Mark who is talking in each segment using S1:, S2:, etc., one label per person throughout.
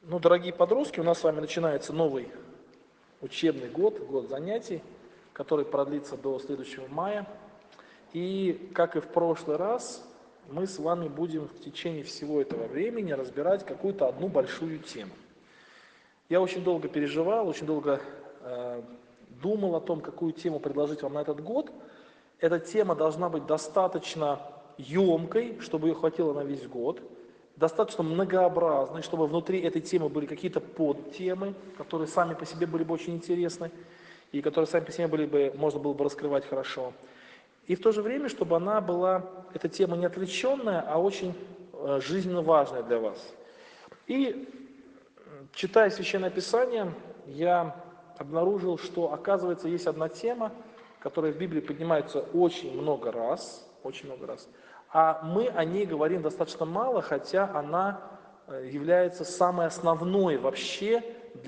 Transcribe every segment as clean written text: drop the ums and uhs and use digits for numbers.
S1: Ну, дорогие подростки, у нас с вами начинается новый учебный год, год занятий, который продлится до следующего мая. И, как и в прошлый раз, мы с вами будем в течение всего этого времени разбирать какую-то одну большую тему. Я очень долго переживал, очень долго думал о том, какую тему предложить вам на этот год. Эта тема должна быть достаточно емкой, чтобы ее хватило на весь год, достаточно многообразной, чтобы внутри этой темы были какие-то подтемы, которые сами по себе были бы очень интересны, и которые сами по себе можно было бы раскрывать хорошо. И в то же время, чтобы она была, эта тема не отвлеченная, а очень жизненно важная для вас. И читая Священное Писание, я обнаружил, что, оказывается, есть одна тема, которая в Библии поднимается очень много раз, а мы о ней говорим достаточно мало, хотя она является самой основной вообще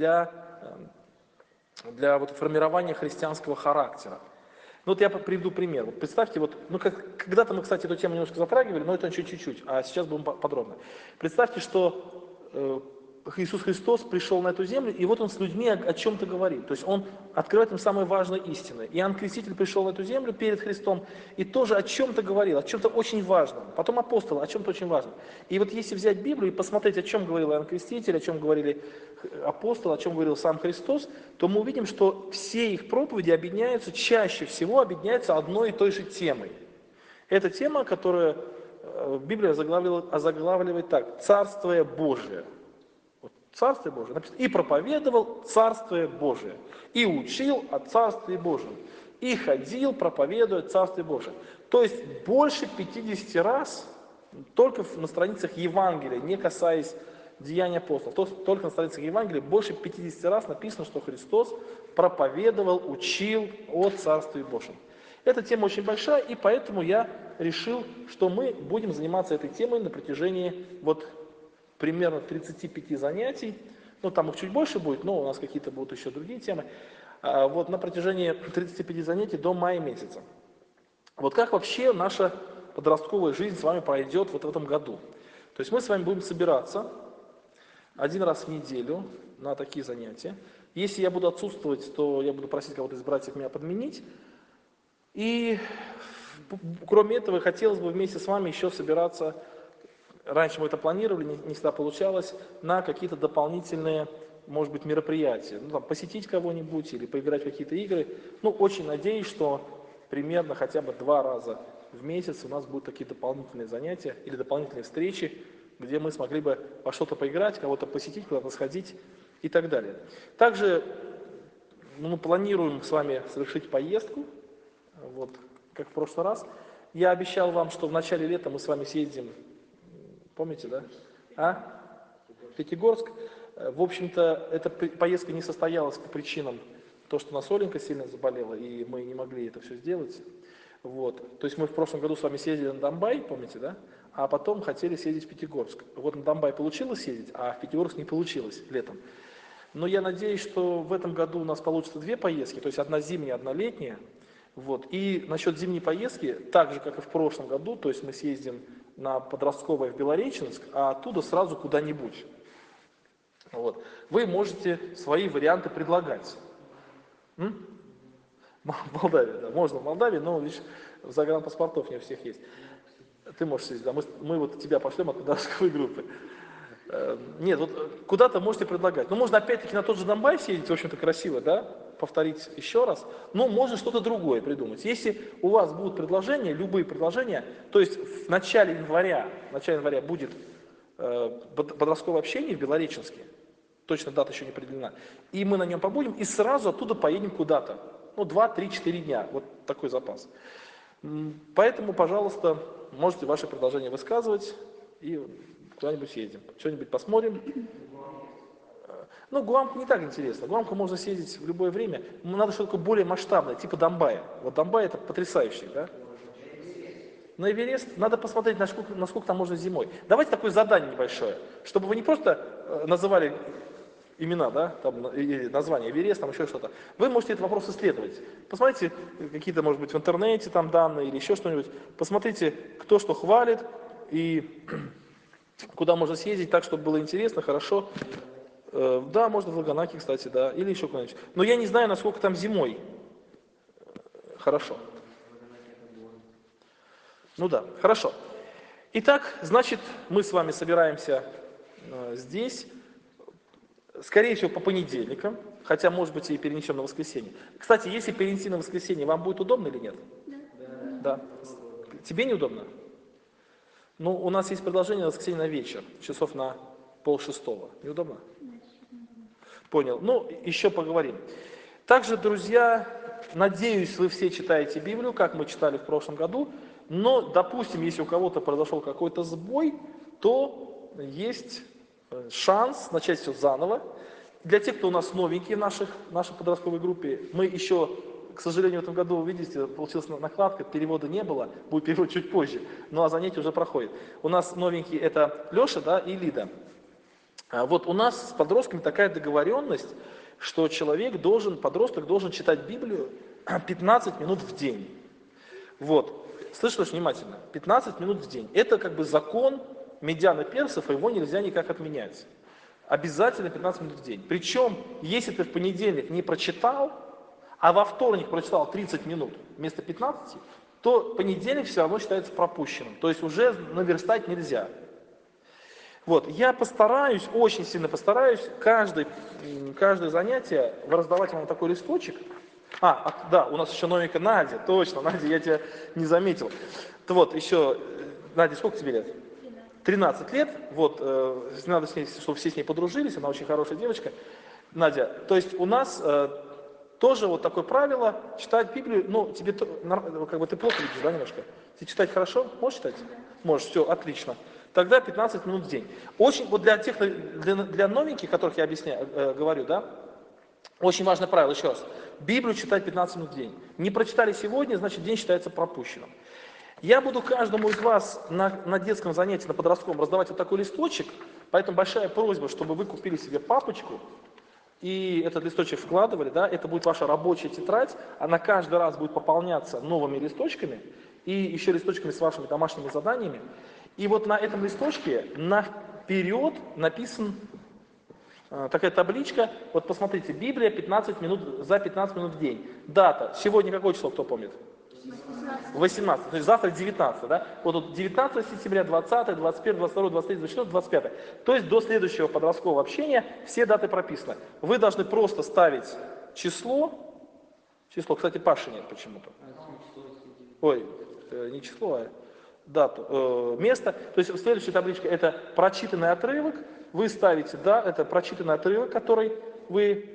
S1: для вот формирования христианского характера. Ну вот я приведу пример. Вот представьте, когда-то мы, кстати, эту тему немножко затрагивали, но это еще чуть-чуть, а сейчас будем подробно. Представьте, что Иисус Христос пришел на эту землю, и вот Он с людьми о чем-то говорит. То есть Он открывает им самые важные истины. Иоанн Креститель пришел на эту землю перед Христом и тоже о чем-то говорил, о чем-то очень важном. Потом апостолы о чем-то очень важном. И вот если взять Библию и посмотреть, о чем говорил Иоанн Креститель, о чем говорили апостолы, о чем говорил сам Христос, то мы увидим, что все их проповеди чаще всего объединяются одной и той же темой. Это тема, которую Библия озаглавливает так: «Царствие Божие». Царствие Божие написано: «И проповедовал Царствие Божие, и учил о Царстве Божьем, и ходил, проповедуя Царствие Божие». То есть больше 50 раз, только на страницах Евангелия, не касаясь Деяний апостолов, только на страницах Евангелия, больше 50 раз написано, что Христос проповедовал, учил о Царстве Божьем. Эта тема очень большая, и поэтому я решил, что мы будем заниматься этой темой на протяжении примерно 35 занятий, ну там их чуть больше будет, но у нас какие-то будут еще другие темы, на протяжении 35 занятий до мая месяца. Вот как вообще наша подростковая жизнь с вами пройдет в этом году? То есть мы с вами будем собираться один раз в неделю на такие занятия. Если я буду отсутствовать, то я буду просить кого-то из братьев меня подменить. И кроме этого, хотелось бы вместе с вами еще собираться. Раньше мы это планировали, не всегда получалось, на какие-то дополнительные, может быть, мероприятия. Посетить кого-нибудь или поиграть в какие-то игры. Очень надеюсь, что примерно хотя бы 2 раза в месяц у нас будут такие дополнительные занятия или дополнительные встречи, где мы смогли бы во что-то поиграть, кого-то посетить, куда-то сходить и так далее. Также мы планируем с вами совершить поездку, как в прошлый раз. Я обещал вам, что в начале лета мы с вами съездим. Помните, да? Пятигорск. В общем-то, эта поездка не состоялась по причинам того, что у нас Оленька сильно заболела, и мы не могли это все сделать. То есть мы в прошлом году с вами съездили на Домбай, помните, да? А потом хотели съездить в Пятигорск. На Домбай получилось съездить, а в Пятигорск не получилось летом. Но я надеюсь, что в этом году у нас получится 2 поездки, то есть одна зимняя, одна летняя. И насчет зимней поездки, так же, как и в прошлом году, то есть мы съездим на подростковое в Белореченск, а оттуда сразу куда-нибудь. Вы можете свои варианты предлагать. Молдавия, да, можно в Молдавии, но видишь, загранпаспортов не у всех есть. Ты можешь съездить, да, мы тебя пошлем от подростковой группы. Нет, куда-то можете предлагать. Можно опять-таки на тот же Донбасс съездить, в общем-то красиво, да, повторить еще раз, но можно что-то другое придумать. Если у вас будут предложения, любые предложения, то есть в начале января будет подростковое общение в Белореченске, точно дата еще не определена, и мы на нем побудем, и сразу оттуда поедем куда-то, 2, 3, 4 дня, такой запас. Поэтому, пожалуйста, можете ваши предложения высказывать, и куда-нибудь съездим, что-нибудь посмотрим. Гуамку не так интересно. Гуамку можно съездить в любое время. Надо что-то более масштабное, типа Домбая. Домбай это потрясающий, да? На Эверест надо посмотреть, насколько там можно зимой. Давайте такое задание небольшое, чтобы вы не просто называли имена, да, или название Эверест, еще что-то. Вы можете этот вопрос исследовать. Посмотрите какие-то, может быть, в интернете там данные или еще что-нибудь. Посмотрите, кто что хвалит и куда можно съездить так, чтобы было интересно, хорошо. Да, можно в Лаганаке, кстати, да, или еще куда-нибудь. Но я не знаю, насколько там зимой. Хорошо. Ну да, хорошо. Итак, значит, мы с вами собираемся здесь, скорее всего, по понедельникам, хотя, может быть, и перенесем на воскресенье. Кстати, если перенести на воскресенье, вам будет удобно или нет? Да. Тебе неудобно? Ну, у нас есть предложение на воскресенье на вечер, часов на 5:30. Неудобно? Понял. Ну, еще поговорим. Также, друзья, надеюсь, вы все читаете Библию, как мы читали в прошлом году, но, допустим, если у кого-то произошел какой-то сбой, то есть шанс начать все заново. Для тех, кто у нас новенькие в нашей подростковой группе, мы еще, к сожалению, в этом году, вы видите, получилась накладка, перевода не было, будет перевод чуть позже, ну а занятие уже проходит. У нас новенькие это Леша, да, и Лида. Вот у нас с подростками такая договоренность, что подросток должен читать Библию 15 минут в день. Вот, слышишь внимательно, 15 минут в день. Это как бы закон Медян и Персов, и его нельзя никак отменять. Обязательно 15 минут в день. Причем, если ты в понедельник не прочитал, а во вторник прочитал 30 минут вместо 15, то понедельник все равно считается пропущенным. То есть уже наверстать нельзя. Вот, я постараюсь, очень сильно постараюсь, каждое занятие раздавать вам такой листочек. Да, у нас еще новенькая Надя, точно, Надя, я тебя не заметил. Вот, еще, Надя, сколько тебе лет? 13 лет, вот, надо с ней, чтобы все с ней подружились, она очень хорошая девочка. Надя, то есть у нас тоже вот такое правило, читать Библию, ну, тебе, как бы ты плохо видишь, да, немножко? Ты читать хорошо? Можешь читать? Можешь, все, отлично. Тогда 15 минут в день. Очень, вот для новеньких, которых я говорю, да, очень важное правило, еще раз. Библию читать 15 минут в день. Не прочитали сегодня, значит день считается пропущенным. Я буду каждому из вас на детском занятии, на подростковом, раздавать вот такой листочек, поэтому большая просьба, чтобы вы купили себе папочку, и этот листочек вкладывали, да, это будет ваша рабочая тетрадь, она каждый раз будет пополняться новыми листочками, и еще листочками с вашими домашними заданиями. И вот на этом листочке наперед написан такая табличка, вот посмотрите, Библия 15 минут, за 15 минут в день. Дата, сегодня какое число, кто помнит? 18, то есть завтра 19, да? Вот тут 19 сентября, 20, 21, 22, 23, 24, 25. То есть до следующего подросткового общения все даты прописаны. Вы должны просто ставить число, кстати, Паши нет почему-то. Ой, не число, а дату, место. То есть следующая табличка это прочитанный отрывок. Вы ставите, да, это прочитанный отрывок, который вы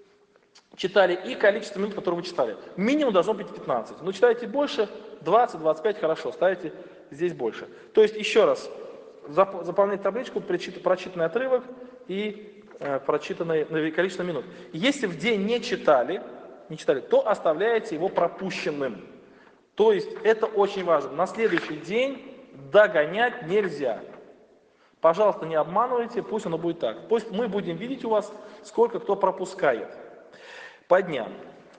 S1: читали, и количество минут, которые вы читали. Минимум должно быть 15. Но читаете больше, 20, 25, хорошо, ставите здесь больше. То есть, еще раз, заполнять табличку, прочитанный отрывок и прочитанное количество минут. Если в день не читали, то оставляете его пропущенным. То есть, это очень важно. На следующий день догонять нельзя. Пожалуйста, не обманывайте, пусть оно будет так. Пусть мы будем видеть у вас, сколько кто пропускает по дням.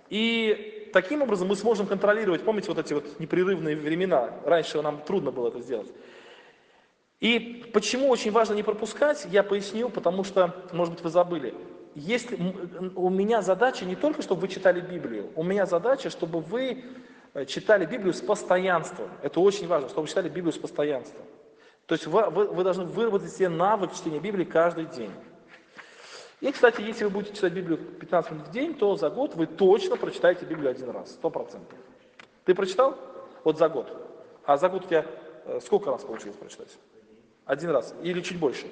S1: И таким образом мы сможем контролировать, помните, вот эти вот непрерывные времена, раньше нам трудно было это сделать. И почему очень важно не пропускать, я поясню, потому что, может быть, вы забыли. У меня задача не только, чтобы вы читали Библию, у меня задача, чтобы вы читали Библию с постоянством. Это очень важно, чтобы вы читали Библию с постоянством. То есть вы должны выработать себе навык чтения Библии каждый день. И, кстати, если вы будете читать Библию 15 минут в день, то за год вы точно прочитаете Библию один раз, 100%. Ты прочитал? Вот за год. А за год у тебя сколько раз получилось прочитать? Один раз. Или чуть больше?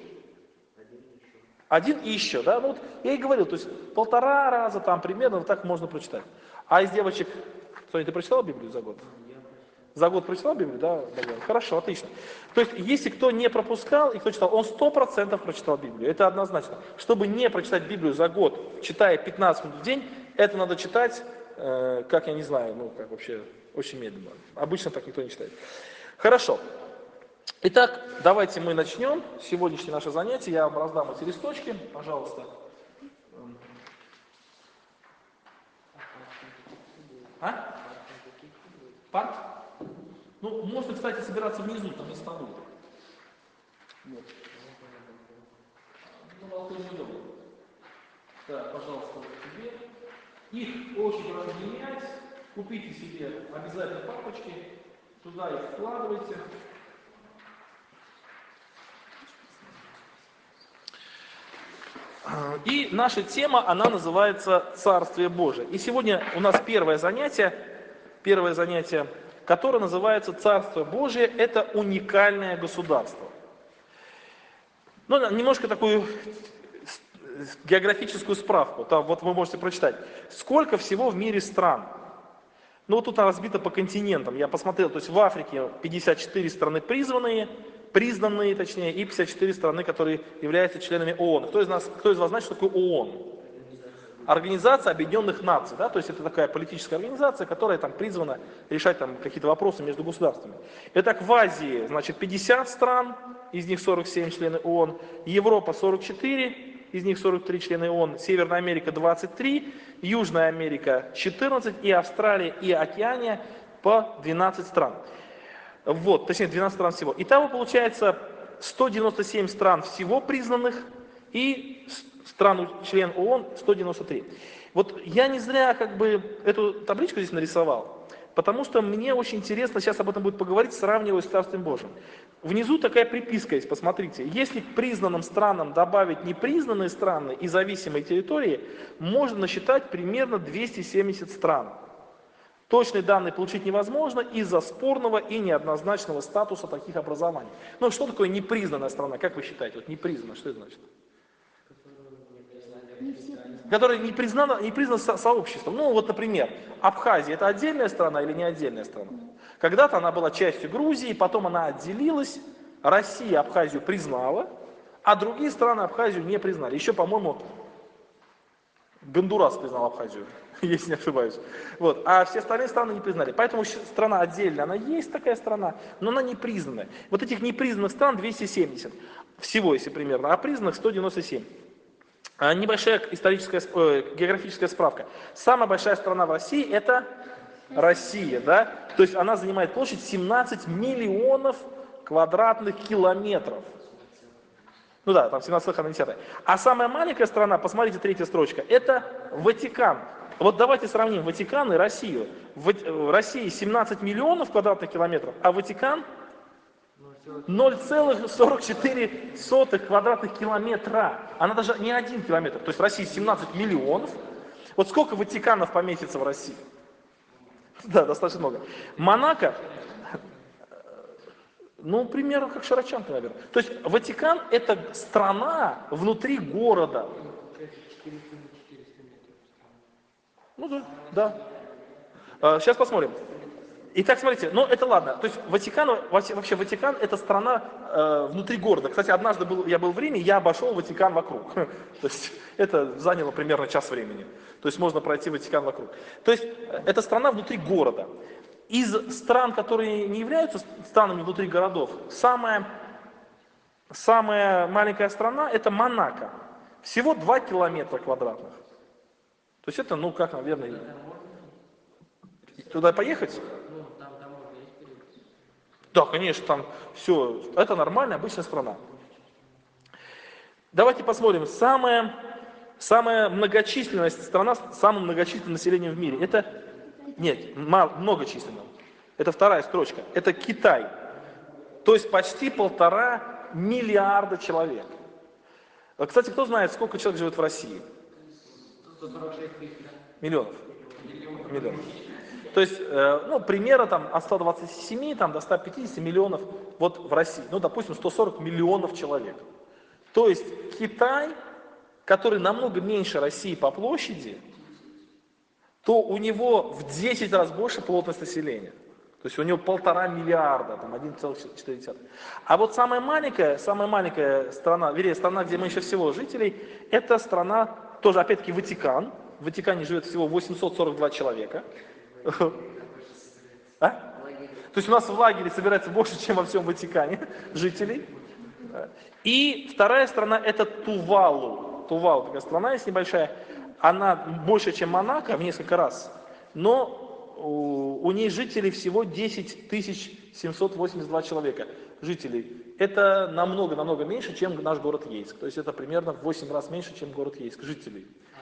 S1: Один и еще, да? Ну вот я и говорил, то есть 1,5 раза там примерно вот так можно прочитать. А из девочек, Соня, ты прочитала Библию за год? За год прочитал Библию, да, Богдан? Хорошо, отлично. То есть, если кто не пропускал и кто читал, он 100% прочитал Библию. Это однозначно. Чтобы не прочитать Библию за год, читая 15 минут в день, это надо читать, как я не знаю, ну, как вообще, очень медленно. Обычно так никто не читает. Хорошо. Итак, давайте мы начнем сегодняшнее наше занятие. Я вам раздам эти листочки, пожалуйста. Парк? Ну, можно, кстати, собираться внизу, там на столу. Вот. Ну, балкон неудобно. Так, пожалуйста, вот тебе. Их очень хорошо менять. Купите себе обязательно папочки, туда их вкладывайте. И наша тема, она называется «Царствие Божие». И сегодня у нас первое занятие, которое называется «Царство Божие» – это уникальное государство. Ну, немножко такую географическую справку. Там, вот вы можете прочитать. Сколько всего в мире стран? Ну, вот тут она разбита по континентам. Я посмотрел, то есть в Африке 54 страны признанные, и 54 страны, которые являются членами ООН. Кто из вас знает, что такое ООН? Организация Объединенных Наций, да, то есть это такая политическая организация, которая там призвана решать там какие-то вопросы между государствами. Итак, в Азии, значит, 50 стран, из них 47 члены ООН, Европа 44, из них 43 члены ООН, Северная Америка 23, Южная Америка 14, и Австралия и Океания по 12 стран. Вот, точнее 12 стран всего. Итого получается 197 стран всего признанных и член ООН 193. Вот я не зря как бы эту табличку здесь нарисовал, потому что мне очень интересно сейчас об этом будет поговорить, сравнивая с Царствием Божьим. Внизу такая приписка есть, посмотрите. Если к признанным странам добавить непризнанные страны и зависимые территории, можно насчитать примерно 270 стран. Точные данные получить невозможно из-за спорного и неоднозначного статуса таких образований. Ну, что такое непризнанная страна? Как вы считаете? Вот непризнанная, что это значит? Которая не признана сообществом. Ну, вот, например, Абхазия – это отдельная страна или не отдельная страна? Когда-то она была частью Грузии, потом она отделилась, Россия Абхазию признала, а другие страны Абхазию не признали. Еще, по-моему, Гондурас признал Абхазию, если не ошибаюсь. Вот. А все остальные страны не признали. Поэтому страна отдельная, она есть такая страна, но она не признанная. Вот этих непризнанных стран 270 всего, если примерно, а признанных 197. Небольшая географическая справка. Самая большая страна в России – это Россия, да? То есть она занимает площадь 17 миллионов квадратных километров. Ну да, там 17,1. А самая маленькая страна, посмотрите, третья строчка, это Ватикан. Вот давайте сравним Ватикан и Россию. В России 17 миллионов квадратных километров, а Ватикан 0,44 квадратных километра. Она даже не 1 километр. То есть в России 17 миллионов. Вот сколько Ватиканов поместится в России? Да, достаточно много. Монако, ну, примерно как Широчанка, наверное. То есть Ватикан – это страна внутри города. Ну да. Сейчас посмотрим. Итак, смотрите, ну это ладно. То есть вообще Ватикан это страна внутри города. Кстати, однажды я был в Риме, я обошел Ватикан вокруг. То есть это заняло примерно час времени. То есть можно пройти Ватикан вокруг. То есть это страна внутри города. Из стран, которые не являются странами внутри городов, самая маленькая страна это Монако. Всего 2 километра квадратных. То есть это, ну как, наверное, туда поехать? Да, конечно, там все, это нормальная, обычная страна. Давайте посмотрим, самая многочисленная страна с самым многочисленным населением в мире. Это, нет, многочисленная. Это вторая строчка, это Китай. То есть почти 1,5 миллиарда человек. Кстати, кто знает, сколько человек живет в России?
S2: 146 тысяч.
S1: Миллионов. То есть, ну, примерно там от 127 до 150 миллионов вот в России. Ну, допустим, 140 миллионов человек. То есть Китай, который намного меньше России по площади, то у него в 10 раз больше плотность населения. То есть у него 1,5 миллиарда, там 1,4. А вот самая маленькая страна, вернее, страна, где меньше всего жителей, это страна, тоже опять-таки Ватикан. В Ватикане живет всего 842 человека. А? То есть у нас в лагере собирается больше, чем во всем Ватикане жителей. И вторая страна это Тувалу. Тувалу такая страна есть небольшая. Она больше, чем Монако в несколько раз. Но у ней жителей всего 10 782 человека. Жителей. Это намного меньше, чем наш город Ейск. То есть это примерно в 8 раз меньше, чем город Ейск. Жителей.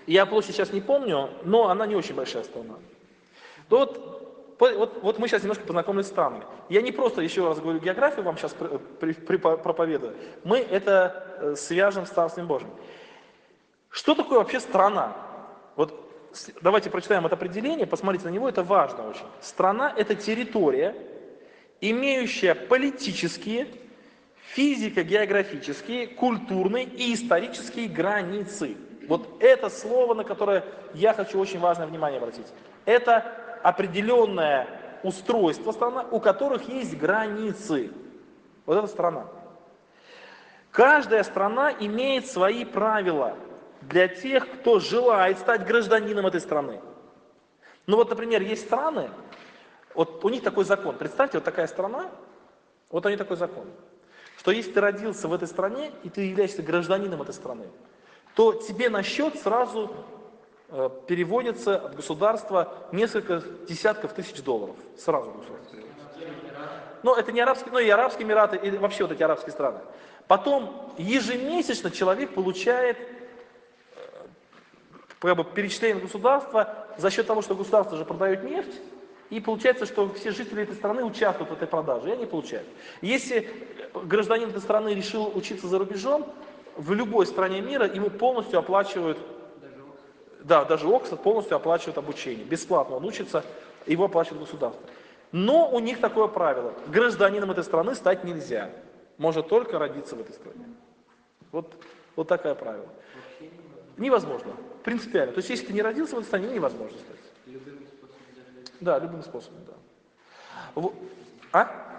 S1: Я площадь сейчас не помню, но она не очень большая страна. То вот мы сейчас немножко познакомились с странами. Я не просто, еще раз говорю, географию вам сейчас проповедую. Мы это свяжем с Царствием Божьим. Что такое вообще страна? Вот давайте прочитаем это определение, посмотрите на него, это важно очень. Страна – это территория, имеющая политические, физико-географические, культурные и исторические границы. Вот это слово, на которое я хочу очень важное внимание обратить. Это определенное устройство страны, у которых есть границы. Вот это страна. Каждая страна имеет свои правила для тех, кто желает стать гражданином этой страны. Ну вот, например, есть страны, вот у них такой закон. Представьте, вот такая страна, вот у них такой закон, что если ты родился в этой стране, и ты являешься гражданином этой страны, то тебе на счет сразу переводится от государства несколько десятков тысяч долларов. Сразу государство. Но это не арабские, но и Арабские Эмираты, и вообще вот эти арабские страны. Потом ежемесячно человек получает как бы перечисление государства за счет того, что государство же продает нефть, и получается, что все жители этой страны участвуют в этой продаже, и они получают. Если гражданин этой страны решил учиться за рубежом, в любой стране мира ему полностью оплачивают, да, даже Оксфорд полностью оплачивает обучение. Бесплатно он учится, его оплачивает государство. Но у них такое правило: гражданином этой страны стать нельзя. Можно только родиться в этой стране. Вот такое правило. Невозможно. Принципиально. То есть, если ты не родился в этой стране, невозможно стать.
S2: Любым способом даже.
S1: Да, любым способом, да. А?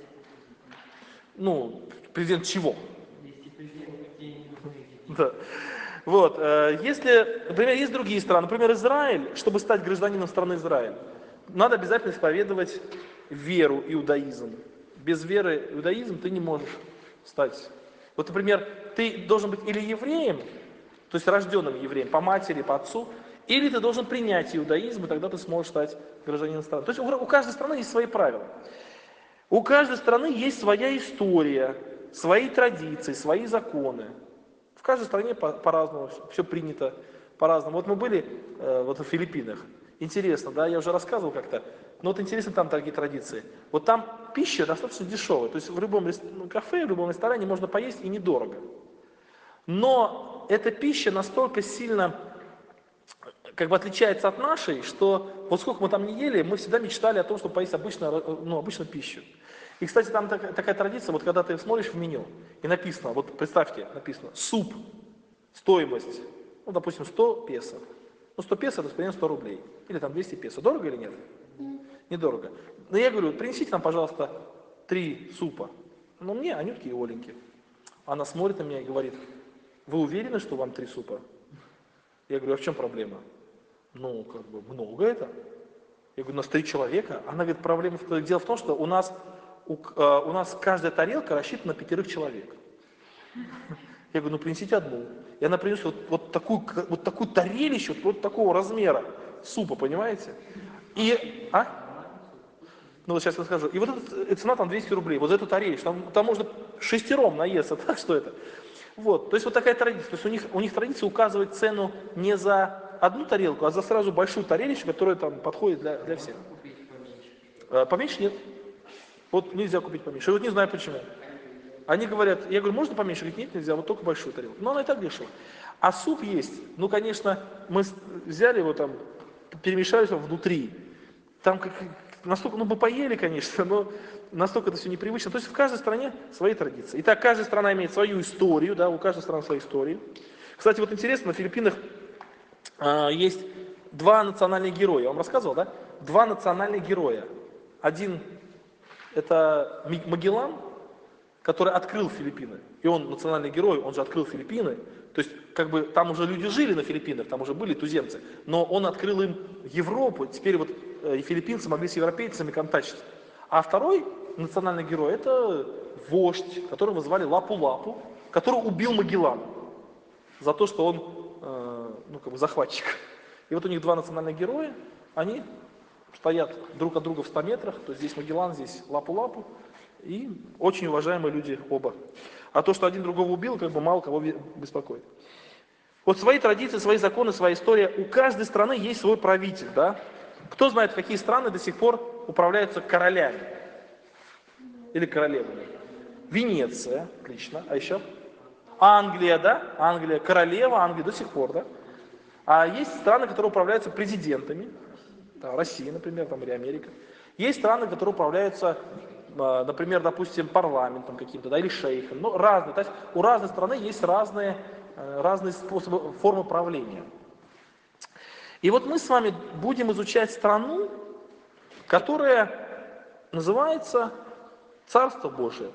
S1: Ну, президент чего?
S2: Если президент людей не нужны.
S1: Да. Вот. Если, например, есть другие страны, например, Израиль, чтобы стать гражданином страны Израиль, надо обязательно исповедовать веру, иудаизм. Без веры, иудаизм ты не можешь стать. Вот, например, ты должен быть или евреем, то есть рожденным евреем, по матери, по отцу, или ты должен принять иудаизм, и тогда ты сможешь стать гражданином страны. То есть у каждой страны есть свои правила. У каждой страны есть своя история, свои традиции, свои законы. В каждой стране по-разному, все принято по-разному. Вот мы были вот в Филиппинах. Интересно, да, я уже рассказывал как-то, но вот интересно там такие традиции. Вот там пища достаточно дешевая, то есть в любом кафе, в любом ресторане можно поесть и недорого. Но эта пища настолько сильно как бы отличается от нашей, что вот сколько мы там не ели, мы всегда мечтали о том, чтобы поесть обычную пищу. И, кстати, там такая традиция, вот когда ты смотришь в меню, и написано, вот представьте, написано, суп, стоимость, ну, допустим, 100 песо. Ну, 100 песо, это примерно 100 рублей. Или там 200 песо. Дорого или нет? Недорого. Но я говорю, принесите нам, пожалуйста, 3 супа. Но мне, Анютке и Оленьке. Она смотрит на меня и говорит: вы уверены, что вам 3 супа? Я говорю, а в чем проблема? Ну, как бы, много это. Я говорю, у нас 3 человека. Она говорит, дело в том, что у нас каждая тарелка рассчитана на 5 человек. Я говорю, ну принесите одну. И она принесла вот такую тарелищу, вот такого размера супа, понимаете? Ну вот сейчас я скажу. И вот эта цена там 200 рублей, вот за эту тарелищу. Там можно 6 наесться, так что это. Вот, то есть вот такая традиция. То есть у них традиция указывать цену не за одну тарелку, а за сразу большую тарелищу, которая там подходит для всех.
S2: Купить поменьше.
S1: Поменьше нет. Вот нельзя купить поменьше. Я вот не знаю почему. Они говорят, я говорю, можно поменьше? Говорит, нет, нельзя, вот только большую тарелку. Но она и так дешево. А суп есть. Ну, конечно, мы взяли его там, перемешали его внутри. Там настолько, ну, мы поели, конечно, но настолько это все непривычно. То есть в каждой стране свои традиции. Итак, каждая страна имеет свою историю, да, у каждой страны своя история. Кстати, вот интересно, на Филиппинах есть 2 национальных героя. Я вам рассказывал, да? 2 национальных героя. Один это Магеллан, который открыл Филиппины. И он национальный герой, он же открыл Филиппины. То есть, как бы, там уже люди жили на Филиппинах, там уже были туземцы. Но он открыл им Европу, теперь вот филиппинцы могли с европейцами контактировать. А второй национальный герой, это вождь, которого звали Лапу-Лапу, который убил Магеллана за то, что он, захватчик. И вот у них 2 национальных героя, они стоят друг от друга в 100 метрах, то есть здесь Магеллан, здесь Лапу-Лапу. И очень уважаемые люди оба. А то, что один другого убил, как бы мало кого беспокоит. Вот свои традиции, свои законы, своя история. У каждой страны есть свой правитель, да? Кто знает, какие страны до сих пор управляются королями или королевами? Венеция, отлично. А еще? Англия, да? Англия, королева Англии до сих пор, да? А есть страны, которые управляются президентами. Да, Россия, например, там, или Америка. Есть страны, которые управляются, например, допустим, парламентом каким-то, да, или шейхом. Ну, разные. То есть у разной страны есть разные способы, формы правления. И вот мы с вами будем изучать страну, которая называется Царство Божие.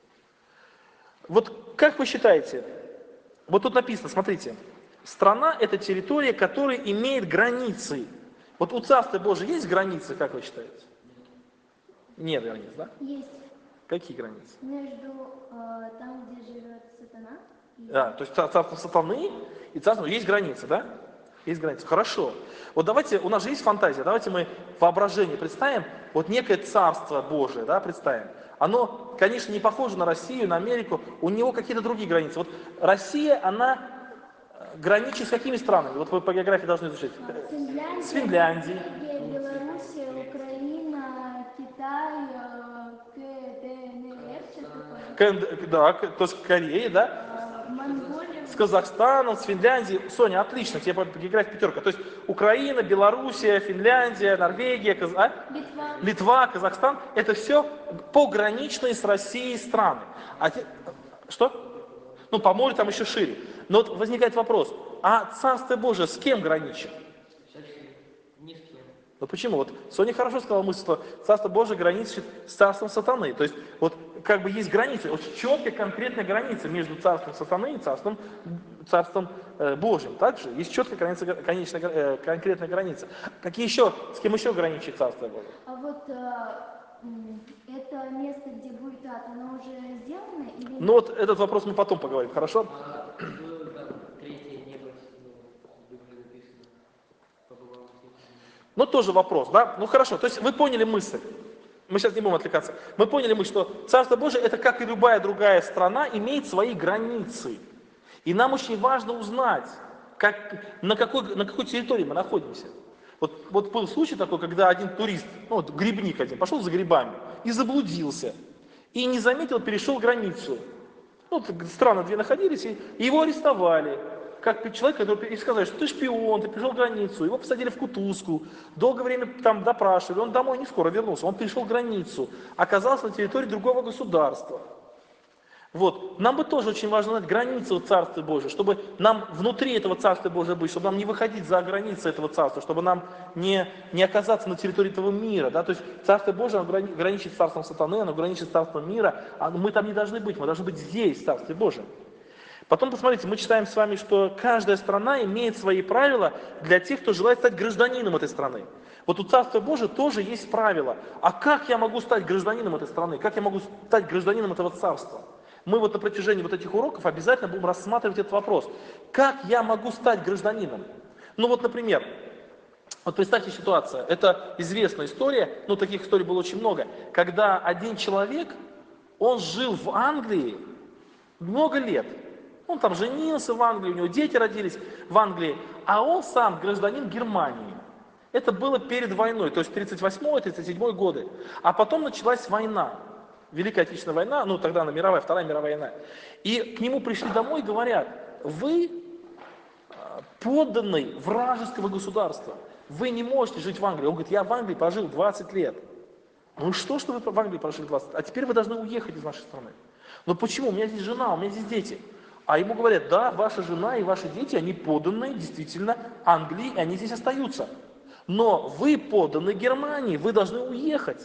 S1: Вот как вы считаете, вот тут написано, смотрите, страна – это территория, которая имеет границы. Вот у Царства Божия есть границы, как вы считаете? Нет границ, да?
S3: Есть
S1: Какие границы?
S3: между там, где живет сатана.
S1: Да, то есть царство сатаны и царство, есть границы, да? Есть границы. Хорошо. Вот давайте, у нас же есть фантазия, давайте мы воображение представим, вот некое царство Божие, да, представим. Оно, конечно, не похоже на Россию, на Америку, у него какие-то другие границы. Вот Россия, она граничит с какими странами? Вот вы по географии должны изучить.
S3: Финляндия,
S1: С Финляндией.
S3: Норвегия, Белоруссия, Украина, Китай, КНР, что такое?
S1: Да, то есть Корея, да?
S3: Монголия.
S1: С Казахстаном, с Финляндией. Соня, отлично, тебе по географии пятерка. То есть Украина, Белоруссия, Финляндия, Норвегия,
S3: Литва.
S1: Литва, Казахстан. Это все пограничные с Россией страны. Что? Ну, по морю там еще шире. Но вот возникает вопрос, а Царство Божие с кем граничит?
S2: Ни с кем.
S1: Ну почему? Вот Соня хорошо сказала мысль, что Царство Божие граничит с Царством Сатаны. То есть вот как бы есть границы, очень четкая конкретная граница между Царством Сатаны и Царством Божьим. Также есть четкая конкретная граница. Какие еще, с кем еще граничит Царство Божие?
S3: А вот это место, где будет ад, оно уже сделано или
S1: Ну вот этот вопрос мы потом поговорим, хорошо?
S2: Третье небо, в Библии написано, побывал в третьем.
S1: Ну тоже вопрос, да? Ну хорошо, то есть вы поняли мысль. Мы сейчас не будем отвлекаться. Мы поняли мысль, что Царство Божие, это как и любая другая страна, имеет свои границы. И нам очень важно узнать, на какой территории мы находимся. Вот был случай такой, когда один турист, ну вот грибник один, пошел за грибами и заблудился. И не заметил, перешел границу. Ну, страны две находились, и его арестовали. Как человек, который и сказали, что ты шпион, ты перешел границу. Его посадили в кутузку, долгое время там допрашивали, он домой не скоро вернулся, он перешел границу, оказался на территории другого государства. Вот. Нам бы тоже очень важно знать границы Царства Божия, чтобы нам внутри этого Царства Божия быть, чтобы нам не выходить за границы этого Царства, чтобы нам не оказаться на территории этого мира. Да? То есть Царство Божие, оно граничит с Царством Сатаны, оно граничит с Царством мира, а мы там не должны быть, мы должны быть здесь, в Царстве Божьем. Потом, посмотрите, мы читаем с вами, что каждая страна имеет свои правила для тех, кто желает стать гражданином этой страны. Вот у Царства Божия тоже есть правила. А как я могу стать гражданином этой страны? Как я могу стать гражданином этого царства? Мы вот на протяжении вот этих уроков обязательно будем рассматривать этот вопрос. Как я могу стать гражданином? Ну вот, например, вот представьте ситуацию, это известная история, ну таких историй было очень много, когда один человек, он жил в Англии много лет. Он там женился в Англии, у него дети родились в Англии, а он сам гражданин Германии. Это было перед войной, то есть 38-37 годы. А потом началась война. Великая Отечественная война, ну тогда она мировая, Вторая мировая война. И к нему пришли домой и говорят, вы подданный вражеского государства, вы не можете жить в Англии. Он говорит, я в Англии прожил 20 лет. Ну что вы в Англии прожили 20 лет? А теперь вы должны уехать из нашей страны. Но почему? У меня здесь жена, у меня здесь дети. А ему говорят, да, ваша жена и ваши дети, они подданные действительно Англии, и они здесь остаются. Но вы подданные Германии, вы должны уехать.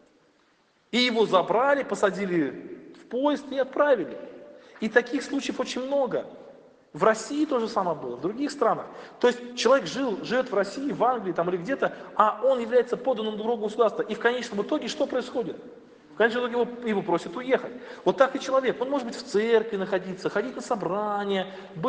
S1: И его забрали, посадили в поезд и отправили. И таких случаев очень много. В России то же самое было, в других странах. То есть человек живет в России, в Англии там, или где-то, а он является подданным другого государства. И в конечном итоге что происходит? В конечном итоге его просят уехать. Вот так и человек. Он может быть в церкви находиться, ходить на собрания,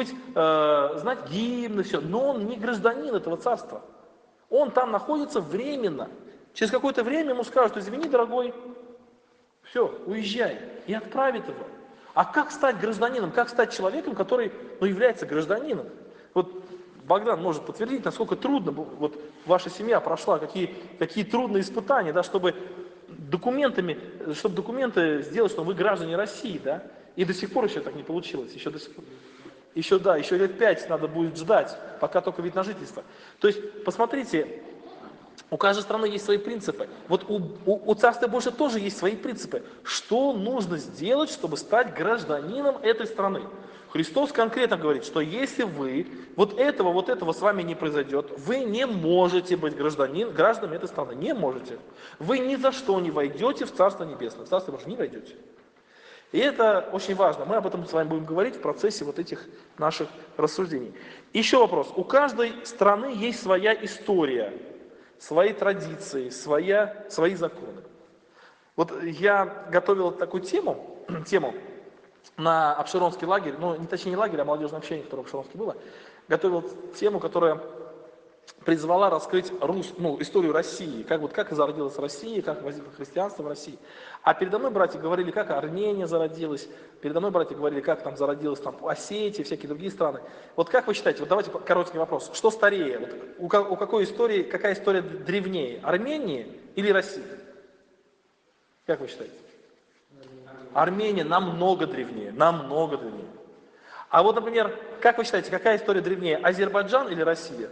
S1: знать гимны, все. Но он не гражданин этого царства. Он там находится временно. Через какое-то время ему скажут, извини, дорогой, все, уезжай. И отправят его. А как стать гражданином? Как стать человеком, который является гражданином? Вот Богдан может подтвердить, насколько трудно вот ваша семья прошла, какие трудные испытания, да, чтобы документы сделать, что вы граждане России, да, и до сих пор еще так не получилось, еще до сих пор. Еще лет 5 надо будет ждать, пока только вид на жительство. То есть, посмотрите, у каждой страны есть свои принципы. Вот у Царства Божьего тоже есть свои принципы. Что нужно сделать, чтобы стать гражданином этой страны? Христос конкретно говорит, что если вы вот этого с вами не произойдет, вы не можете быть гражданами этой страны. Не можете. Вы ни за что не войдете в Царство Небесное. В Царство Божие не войдете. И это очень важно. Мы об этом с вами будем говорить в процессе вот этих наших рассуждений. Еще вопрос. У каждой страны есть своя история, свои традиции, свои законы. Вот я готовил такую тему на Абшеронский лагерь, точнее не лагерь, а молодежное общение, которое в Абшеронске было, готовил тему, которая призвала раскрыть историю России, как зародилась Россия, как возникло христианство в России. А передо мной братья говорили, как Армения зародилась, передо мной братья говорили, как там зародилась Осетия, всякие другие страны. Вот как вы считаете, вот давайте короткий вопрос, что старее, какая история древнее, Армении или России? Как вы считаете? Армения намного древнее, намного древнее. А вот, например, как вы считаете, какая история древнее, Азербайджан или Россия?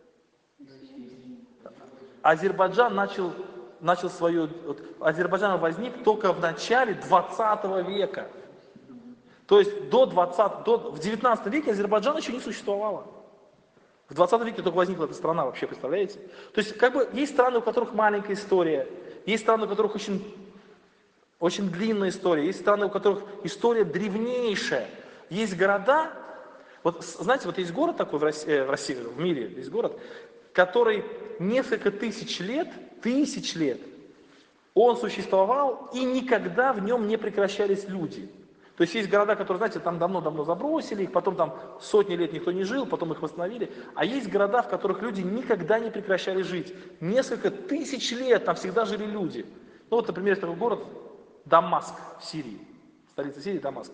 S1: Азербайджан Азербайджан возник только в начале 20 века. То есть в 19 веке Азербайджан еще не существовало. В 20 веке только возникла эта страна вообще, представляете? То есть есть страны, у которых маленькая история, есть страны, у которых очень длинная история, есть страны, у которых история древнейшая. Есть города, знаете, есть город такой в России, в мире, есть город, который несколько тысяч лет, он существовал, и никогда в нем не прекращались люди. То есть есть города, которые, знаете, там давно-давно забросили, их потом там сотни лет никто не жил, потом их восстановили. А есть города, в которых люди никогда не прекращали жить. Несколько тысяч лет там всегда жили люди. Например, есть такой город Дамаск в Сирии, столица Сирии Дамаск.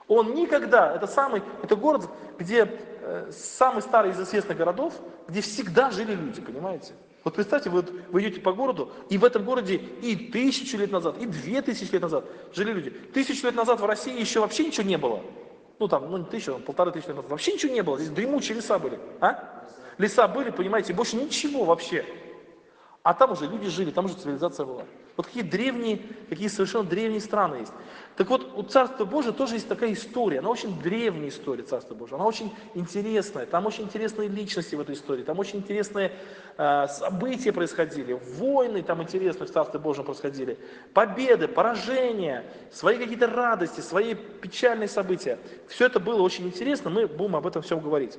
S1: Это город, где самый старый из известных городов, где всегда жили люди, понимаете? Вот представьте, вы идете по городу, и в этом городе и 1000 лет назад, и 2000 лет назад жили люди. 1000 лет назад в России еще вообще ничего не было. Не 1000, 1500 лет назад. Вообще ничего не было. Здесь дремучие леса были. Леса были, понимаете, больше ничего вообще. А там уже люди жили, там уже цивилизация была. Какие совершенно древние страны есть. Так вот, у Царства Божия тоже есть такая история. Она очень древняя история Царства Божия. Она очень интересная. Там очень интересные личности в этой истории. Там очень интересные события происходили. Войны там интересные в Царстве Божьем происходили. Победы, поражения, свои какие-то радости, свои печальные события. Все это было очень интересно. Мы будем об этом всем говорить.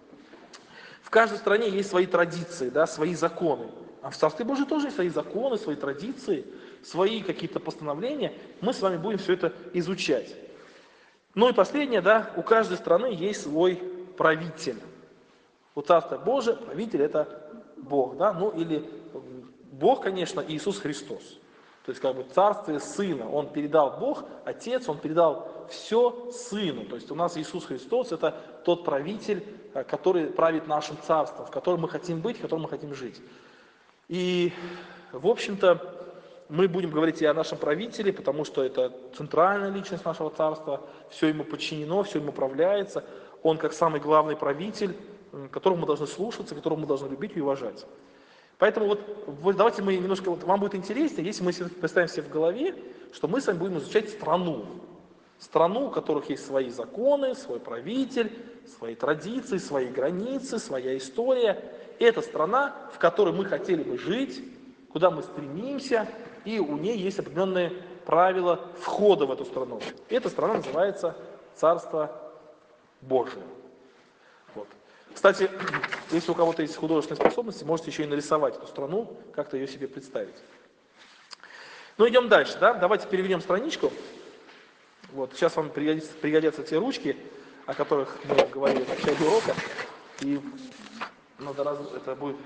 S1: В каждой стране есть свои традиции, свои законы. А в Царстве Божьем тоже есть свои законы, свои традиции, свои какие-то постановления. Мы с вами будем все это изучать. И последнее, у каждой страны есть свой правитель. У Царства Божия правитель это Бог, или Бог, конечно, Иисус Христос. То есть царствие Сына, Он передал Бог, Отец, Он передал все Сыну. То есть у нас Иисус Христос это тот правитель, который правит нашим царством, в котором мы хотим быть, в котором мы хотим жить. И, в общем-то, мы будем говорить и о нашем правителе, потому что это центральная личность нашего царства, все ему подчинено, все ему управляется. Он как самый главный правитель, которому мы должны слушаться, которого мы должны любить и уважать. Поэтому давайте мы немножко, вам будет интереснее, если мы представим себе в голове, что мы с вами будем изучать страну. Страну, у которых есть свои законы, свой правитель, свои традиции, свои границы, своя история. Это страна, в которой мы хотели бы жить, куда мы стремимся, и у нее есть определенные правила входа в эту страну. Эта страна называется Царство Божие. Кстати, если у кого-то есть художественные способности, можете еще и нарисовать эту страну, как-то ее себе представить. Идем дальше. Давайте перевернем страничку. Сейчас вам пригодятся те ручки, о которых мы говорили в начале урока. И это будет.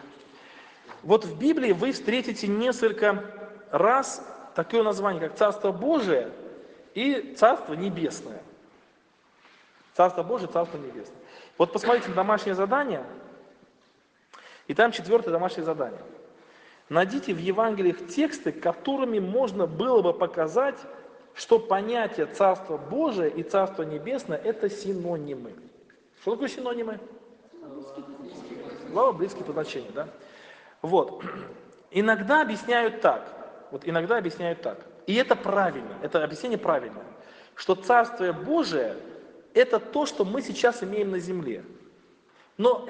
S1: В Библии вы встретите несколько раз такое название, как Царство Божие и Царство Небесное. Царство Божие, Царство Небесное. Вот посмотрите на домашнее задание, и там 4-е домашнее задание. Найдите в Евангелиях тексты, которыми можно было бы показать, что понятие Царство Божие и Царство Небесное – это синонимы. Что такое синонимы? Слова близкие по значению, да? Вот. Иногда объясняют так. И это правильно, это объяснение правильное, что Царствие Божие – это то, что мы сейчас имеем на земле. Но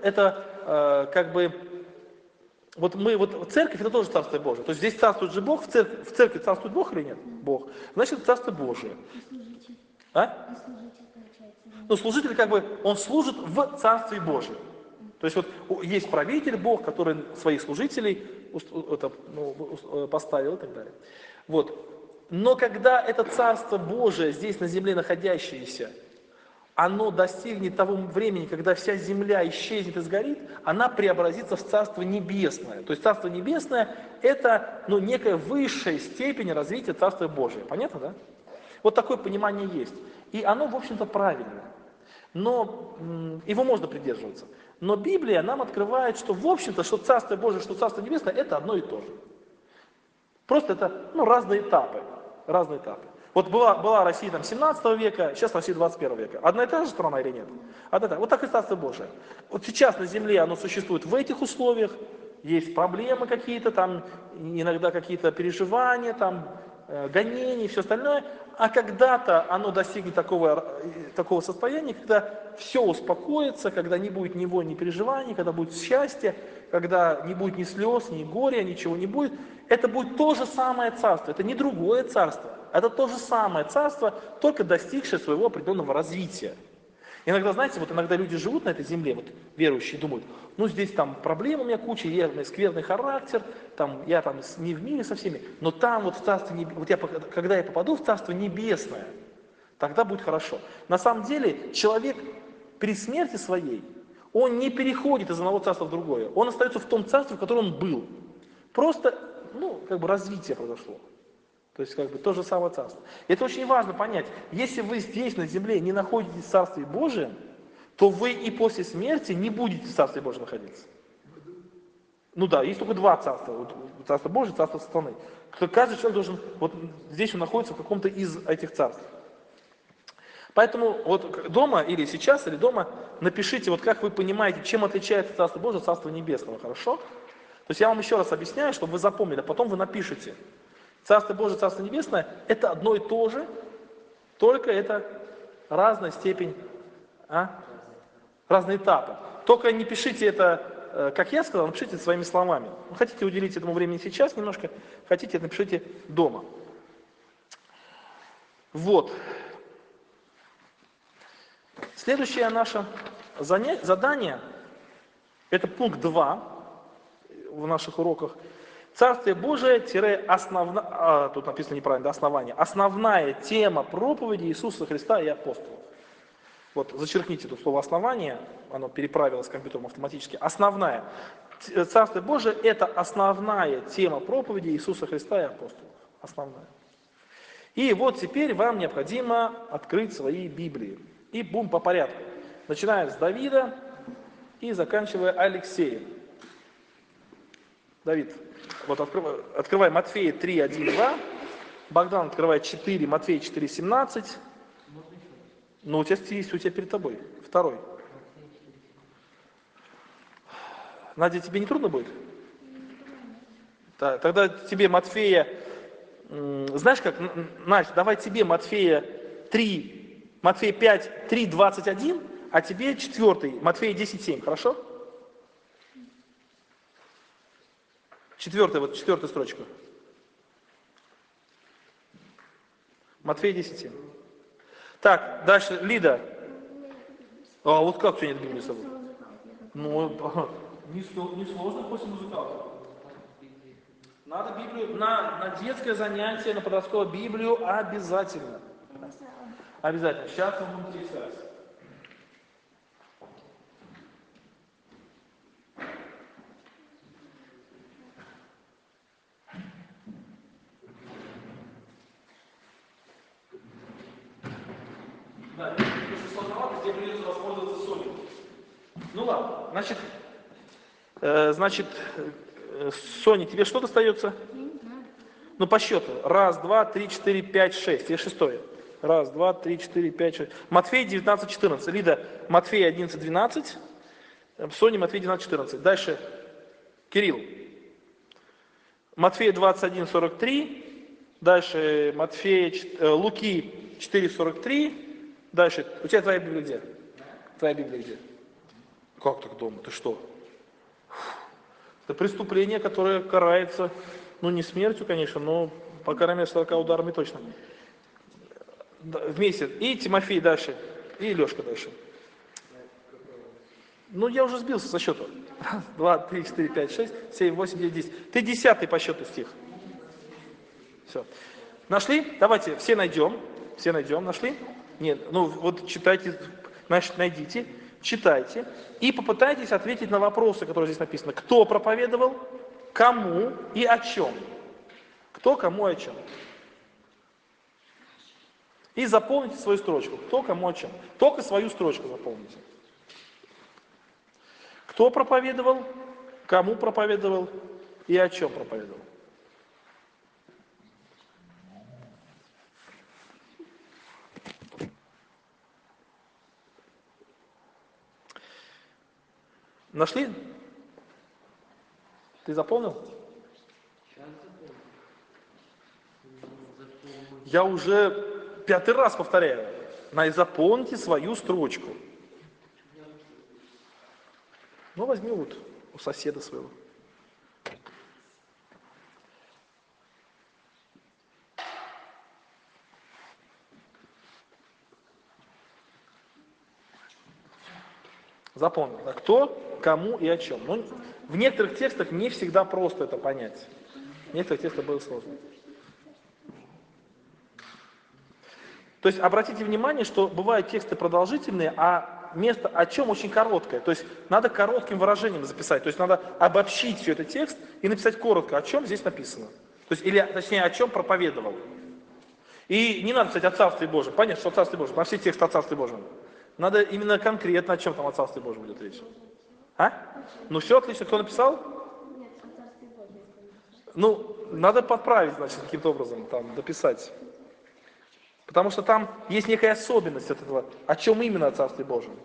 S1: церковь – это тоже Царствие Божие. То есть здесь царствует же Бог, в церкви царствует Бог или нет? Бог. Значит, Царство Божие.
S3: Служитель.
S1: А?
S3: Служитель, получается.
S1: Ну, служитель, он служит в Царстве Божьем. То есть есть правитель Бог, который своих служителей поставил и так далее. Вот. Но когда это Царство Божие, здесь на земле находящееся, оно достигнет того времени, когда вся земля исчезнет и сгорит, она преобразится в Царство Небесное. То есть Царство Небесное – это некая высшая степень развития Царства Божия. Понятно, да? Вот такое понимание есть. И оно, в общем-то, правильное. Но его можно придерживаться. Но Библия нам открывает, что, в общем-то, что Царство Божие, что Царство Небесное – это одно и то же. Просто это разные этапы. Разные этапы. Вот была Россия 17 века, сейчас Россия 21 века. Одна и та же страна или нет? Вот так и Царство Божие. Вот сейчас на земле оно существует в этих условиях, есть проблемы какие-то, там иногда какие-то переживания, там гонения и все остальное. А когда-то оно достигнет такого состояния, когда все успокоится, когда не будет ни войн, ни переживаний, когда будет счастье, когда не будет ни слез, ни горя, ничего не будет. Это будет то же самое царство, это не другое царство. Это то же самое царство, только достигшее своего определенного развития. Иногда, знаете, иногда люди живут на этой земле, верующие, думают, здесь там проблемы у меня куча, я скверный характер, я не в мире со всеми, но там в Царство Небесное, когда я попаду в Царство Небесное, тогда будет хорошо. На самом деле, человек при смерти своей, он не переходит из одного царства в другое, он остается в том царстве, в котором он был. Просто, развитие произошло. То есть, то же самое царство. И это очень важно понять. Если вы здесь, на земле, не находитесь в Царстве Божьем, то вы и после смерти не будете в Царстве Божьем находиться. Есть только два царства. Царство Божие, Царство сатаны. Каждый человек должен, здесь он находится в каком-то из этих царств. Поэтому дома, или сейчас, или дома, напишите, как вы понимаете, чем отличается Царство Божие от Царства Небесного, хорошо? То есть я вам еще раз объясняю, чтобы вы запомнили, а потом вы напишите. Царство Божие, Царство Небесное – это одно и то же, только это разная степень, разные этапы. Только не пишите это, как я сказал, напишите своими словами. Хотите уделить этому времени сейчас немножко, хотите, напишите дома. Вот. Следующее наше задание, это пункт 2 в наших уроках. Царствие Божие, тут написано неправильно, основание. Основная тема проповеди Иисуса Христа и апостолов. Зачеркните это слово «основание», оно переправилось компьютером автоматически. Основная. Царствие Божие – это основная тема проповеди Иисуса Христа и апостолов. Основная. И теперь вам необходимо открыть свои Библии. И будем по порядку. Начиная с Давида и заканчивая Алексеем. Давид. Открывай Матфея 3, 1, 2. Богдан открывает 4, Матфея 4, 17. У тебя есть, у тебя перед тобой. Второй. Надя, тебе не трудно будет? Тогда тебе Матфея... Знаешь как, Надя, давай тебе Матфея 5, 3, 21, а тебе 4, Матфея 10, 7. Хорошо? Четвертая строчка. Матфея 10, 7. Так, дальше, Лида. Как у тебя нет Библии с собой? Не сложно после музыкалки. Надо Библию, на детское занятие, на подростковую Библию обязательно. Обязательно. Сейчас мы будем читать. Да, если сложновато, тебе придется воспользоваться Соней. Ну ладно, значит, Соня, тебе что достается?
S3: Я не знаю.
S1: Ну по счету. Раз, два, три, четыре, пять, шесть. Тебе шестое. Раз, два, три, четыре, пять, шесть. Матфей 19, 14. Лида, Матфей 11, 12. Соня, Матфей 19, 14. Дальше Кирилл. Матфея 21, 43. Дальше Луки 4, 43. Дальше. У тебя твоя Библия где? Твоя Библия где? Как так дома? Ты что? Это преступление, которое карается, ну не смертью, конечно, но по крайней мере 40 ударами точно. Вместе. И Тимофей дальше, и Лешка дальше. Ну я уже сбился со счета. Раз, два, три, четыре, пять, шесть, семь, восемь, девять, 10. Ты 10 по счету стих. Все. Нашли? Давайте все найдем. Все найдем. Нашли? Нет, ну вот читайте, значит, найдите, читайте и попытайтесь ответить на вопросы, которые здесь написаны. Кто проповедовал, кому и о чем. Кто, кому и о чем. И заполните свою строчку. Кто, кому, о чем. Только свою строчку заполните. Кто проповедовал, кому проповедовал и о чем проповедовал. Нашли? Ты заполнил?
S2: Сейчас запомнил.
S1: Я уже 5-й раз повторяю. Заполните свою строчку. Ну, возьми вот у соседа своего. Запомнил. Да, кто, кому и о чем. Ну, в некоторых текстах не всегда просто это понять. В некоторых текстах было сложно. То есть обратите внимание, что бывают тексты продолжительные, а место о чем очень короткое. То есть надо коротким выражением записать. То есть надо обобщить все этот текст и написать коротко, о чем здесь написано. То есть, или точнее, о чем проповедовал. И не надо писать о Царстве Божьем. Понятно, что о Царстве Божьем. На все тексты о Царстве Божьем. Надо именно конкретно о чем там о Царстве Божьем идет речь. А? Ну все отлично. Кто написал?
S3: Нет, о Царстве Божьем.
S1: Ну, надо подправить, значит, каким-то образом, там, дописать. Потому что там есть некая особенность от этого. О чем именно о Царстве Божьем?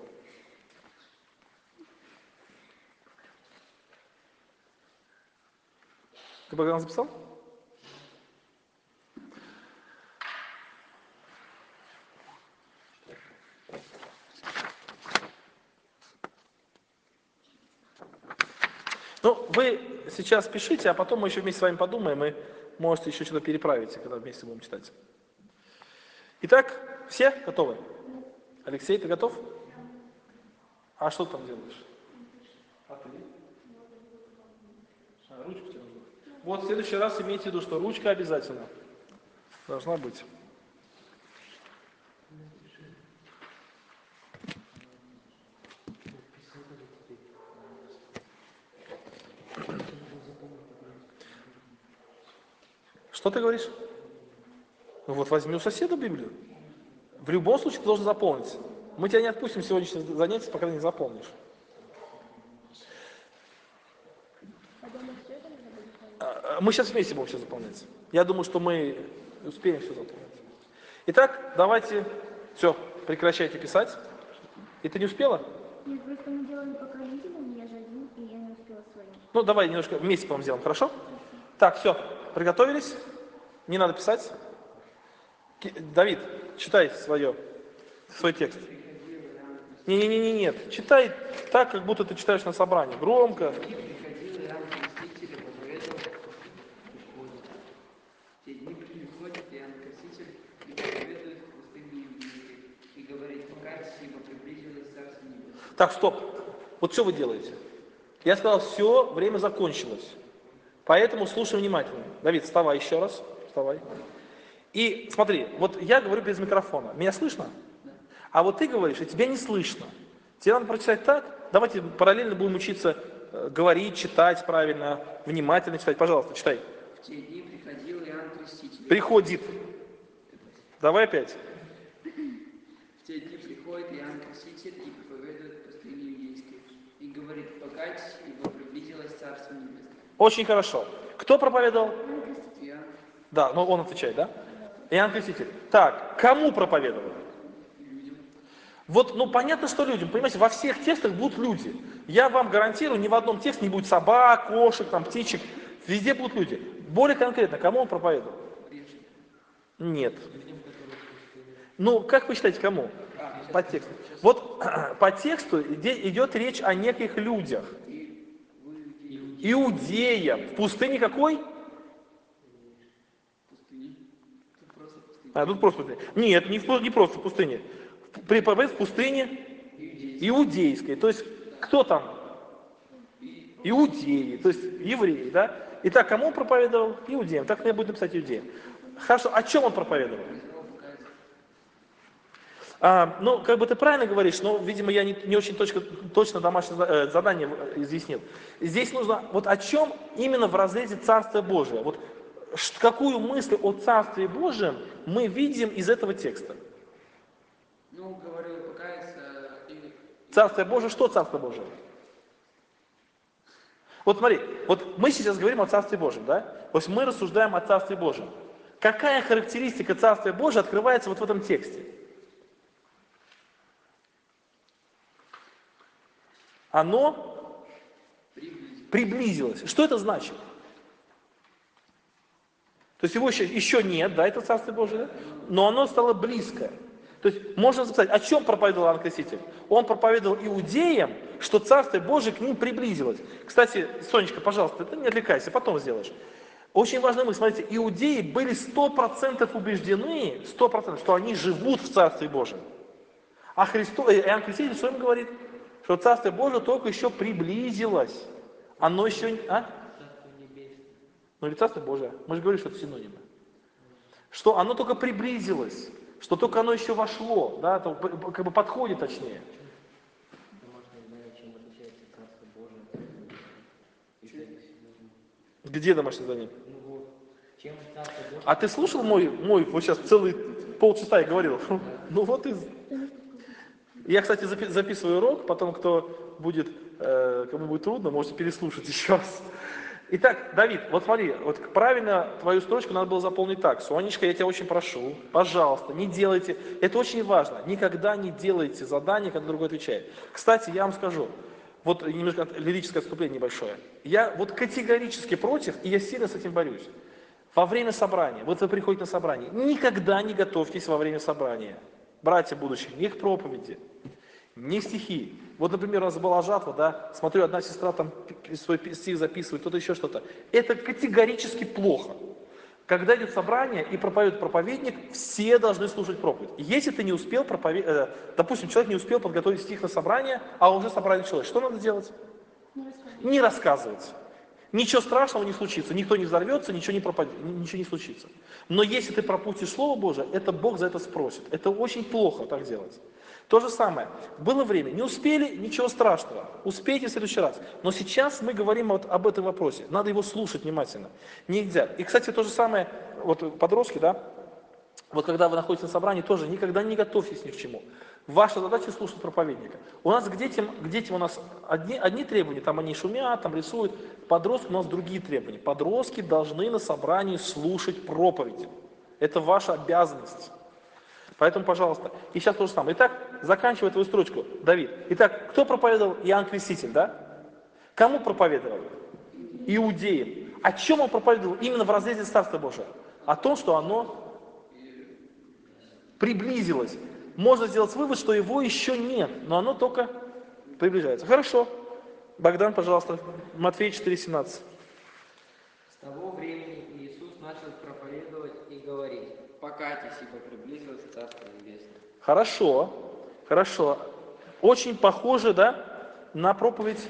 S1: Ты Богдан записал? Ну, вы сейчас пишите, а потом мы еще вместе с вами подумаем, и можете еще что-то переправить, когда вместе будем читать. Итак, все готовы? Алексей, ты готов? А что ты там делаешь? А ты? Ручку тебе нужно. Вот в следующий раз имейте в виду, что ручка обязательно должна быть. Что ты говоришь? Ну вот возьми у соседа Библию. В любом случае ты должен заполнить. Мы тебя не отпустим сегодняшнее занятие, пока ты не заполнишь. Мы сейчас вместе будем все заполнять. Я думаю, что мы успеем все заполнить. Итак, давайте, все, прекращайте писать. И ты не успела?
S3: Нет, просто мы делали пока видео, я же один, и я не успела своим.
S1: Ну, давай немножко вместе, по-моему, сделаем, хорошо? Так, все, приготовились? Не надо писать? Давид, читай свой текст. Нет, читай так, как будто ты читаешь на собрании. Громко.
S2: Приходил Иоанн Креститель и проповедовал, приходит. Те дни приходит Иоанн Креститель и проповедует в пустыне Иудейской и говорит: покайтесь, ибо приблизилось Царство Небесное.
S1: Так, стоп. Вот что вы делаете? Я сказал, все, время закончилось. Поэтому слушай внимательно. Давид, вставай еще раз. Вставай. И смотри, вот я говорю без микрофона. Меня слышно? А вот ты говоришь, и тебя не слышно. Тебе надо прочитать так. Давайте параллельно будем учиться говорить, читать правильно, внимательно читать. Пожалуйста, читай.
S2: В те дни приходил Иоанн Креститель.
S1: Приходит. Давай опять.
S2: В те дни приходит Иоанн Креститель Креститель и проповедует пустыню иудейскую. И говорит, покайтесь, ибо приблизилось Царство Небесное.
S1: Очень хорошо. Кто проповедовал?
S2: Иоанн,
S1: Да, но он отвечает, да? Иоанн Креститель. Так, кому проповедовал?
S2: людям.
S1: Вот, ну понятно, что людям, понимаете, во всех текстах будут люди. Я вам гарантирую, ни в одном тексте не будет собак, кошек, там, птичек. Везде будут люди. Более конкретно, кому он проповедовал?
S2: Грешникам.
S1: Нет. Ну, как вы считаете, кому? По тексту. Вот по тексту идет речь о неких людях. Иудеям. В пустыне какой?
S2: Пустыни. Тут просто пустыня.
S1: А, тут просто пустыня. Нет, не просто в пустыне. В пустыне иудейской. То есть, кто там? Иудеи, то есть евреи, да? Итак, кому он проповедовал? Иудеям. Так мне будет написать иудеям. Хорошо, о чем он проповедовал? Ну, как бы ты правильно говоришь, но, видимо, я не очень точно домашнее задание изъяснил. Здесь нужно, вот о чем именно в разрезе Царствия Божия. Вот какую мысль о Царстве Божьем мы видим из этого текста?
S2: Ну, говорил, покаяться и...
S1: Царствие Божие, что Царство Божие? Вот смотри, вот мы сейчас говорим о Царстве Божьем, да? То есть мы рассуждаем о Царстве Божьем. Какая характеристика Царствия Божия открывается вот в этом тексте? Оно приблизилось. Что это значит? То есть его еще нет, да, это Царствие Божие, да? Но оно стало близко. То есть можно сказать, о чем проповедовал Иоанн Креститель? Он проповедовал иудеям, что Царствие Божие к ним приблизилось. Кстати, Сонечка, пожалуйста, ты не отвлекайся, потом сделаешь. Очень важная мысль, смотрите, иудеи были 100% убеждены, 100%, что они живут в Царстве Божьем. А Иоанн Креститель что им говорит? Что Царствие Божие только еще приблизилось. Оно еще... А? Ну или Царствие Божие. Мы же говорим, что это синонимы. Что оно только приблизилось. Что только оно еще вошло. Да, то, как бы подходит точнее. Где домашнее задание? А ты слушал мой вот сейчас целый полчаса я говорил. Ну вот и... Я, кстати, записываю урок, потом, кому будет трудно, можете переслушать еще раз. Итак, Давид, вот смотри, вот правильно твою строчку надо было заполнить так. Сонечка, я тебя очень прошу, пожалуйста, не делайте, это очень важно, никогда не делайте задание, когда другой отвечает. Кстати, я вам скажу, вот немножко лирическое отступление небольшое. Я вот категорически против, и я сильно с этим борюсь. Во время собрания, вот вы приходите на собрание, никогда не готовьтесь во время собрания. Братья будущие, ни к проповеди, ни стихи. Вот, например, у нас была жатва, да, смотрю, одна сестра там свой стих записывает, кто-то еще что-то. Это категорически плохо. Когда идет собрание и проповедует проповедник, все должны слушать проповедь. Если ты не успел допустим, человек не успел подготовить стих на собрание, а уже собрание человек, что надо делать? Не рассказывать. Ничего страшного не случится, никто не взорвется, ничего не случится. Но если ты пропустишь Слово Божие, это Бог за это спросит. Это очень плохо так делать. То же самое. Было время, не успели, ничего страшного. Успейте в следующий раз. Но сейчас мы говорим вот об этом вопросе. Надо его слушать внимательно. Нельзя. И, кстати, то же самое, вот подростки, да, вот когда вы находитесь на собрании, тоже никогда не готовьтесь ни к чему. Ваша задача слушать проповедника. У нас к детям у нас одни требования, там они шумят, там рисуют. Подростки у нас другие требования. Подростки должны на собрании слушать проповеди. Это ваша обязанность. Поэтому, пожалуйста, и сейчас то же самое. Итак, заканчивая твою строчку, Давид. Итак, кто проповедовал? Иоанн Креститель, да? Кому проповедовал? Иудеям. О чем он проповедовал именно в разрезе Царства Божия? О том, что оно приблизилось. Можно сделать вывод, что его еще нет, но оно только приближается. Хорошо. Богдан, пожалуйста, Матфея 4,17.
S4: С того времени Иисус начал проповедовать и говорить: покайтесь, ибо приблизилось Царство Небесное.
S1: Хорошо, хорошо. Очень похоже, да, на проповедь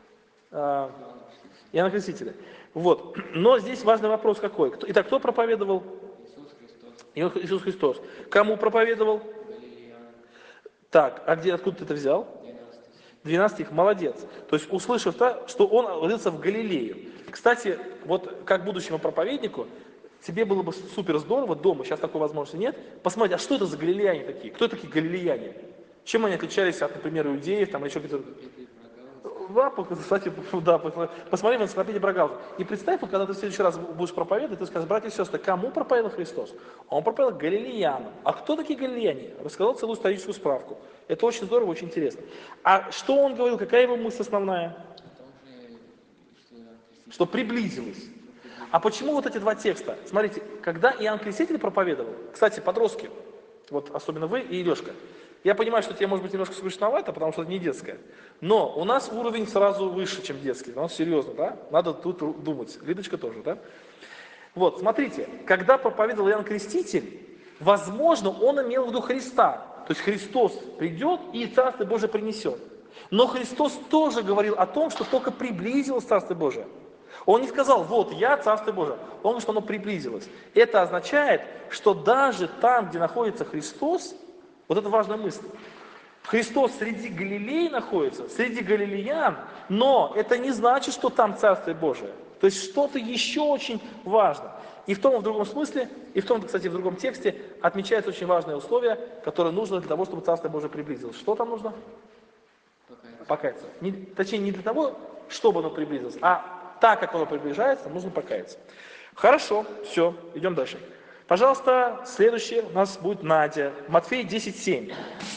S1: Иоанна Крестителя. Вот. Но здесь важный вопрос какой. Итак, кто проповедовал? Иисус Христос. Кому проповедовал? Так, а откуда ты это взял? 12 стих, молодец. То есть, услышав, что он родился в Галилее. Кстати, вот как будущему проповеднику, тебе было бы супер здорово дома, сейчас такой возможности нет, посмотреть, а что это за галилеяне такие? Кто такие галилеяне? Чем они отличались от, например, иудеев, там, или еще какие-то...
S4: Проповедуй Брагауза.
S1: Да, кстати, да, посмотри в энциклопедии Брагауза. И представь, вот, когда ты в следующий раз будешь проповедовать, ты скажешь: братья и сестры, кому проповедовал Христос? Он проповедовал галилеянам. А кто такие галилеяне? Рассказал целую историческую справку. Это очень здорово, очень интересно. А что он говорил, какая его мысль основная?
S4: О том же,
S1: Что приблизилось. А почему вот эти два текста? Смотрите, когда Иоанн Креститель проповедовал, кстати, подростки, вот особенно вы и Лешка, я понимаю, что тебе может быть немножко скучновато, потому что это не детское, но у нас уровень сразу выше, чем детский, у нас серьезно, да? Надо тут думать. Лидочка тоже, да? Вот, смотрите, когда проповедовал Иоанн Креститель, возможно, он имел в виду Христа, то есть Христос придет и Царство Божие принесет. Но Христос тоже говорил о том, что только приблизилось Царство Божие. Он не сказал: вот я Царство Божие. Он говорит, что оно приблизилось. Это означает, что даже там, где находится Христос, вот это важная мысль. Христос среди Галилеи находится, среди галилеян, но это не значит, что там Царствие Божие. То есть что-то еще очень важно. И в том, и в другом смысле, и в том, кстати, в другом тексте отмечается очень важное условие, которое нужно для того, чтобы Царствие Божие приблизилось. Что там нужно? Покаяться. Точнее, не для того, чтобы оно приблизилось, а так, как оно приближается, нужно покаяться. Хорошо, все, идем дальше. Пожалуйста, следующее у нас будет Надя. Матфея 10:7.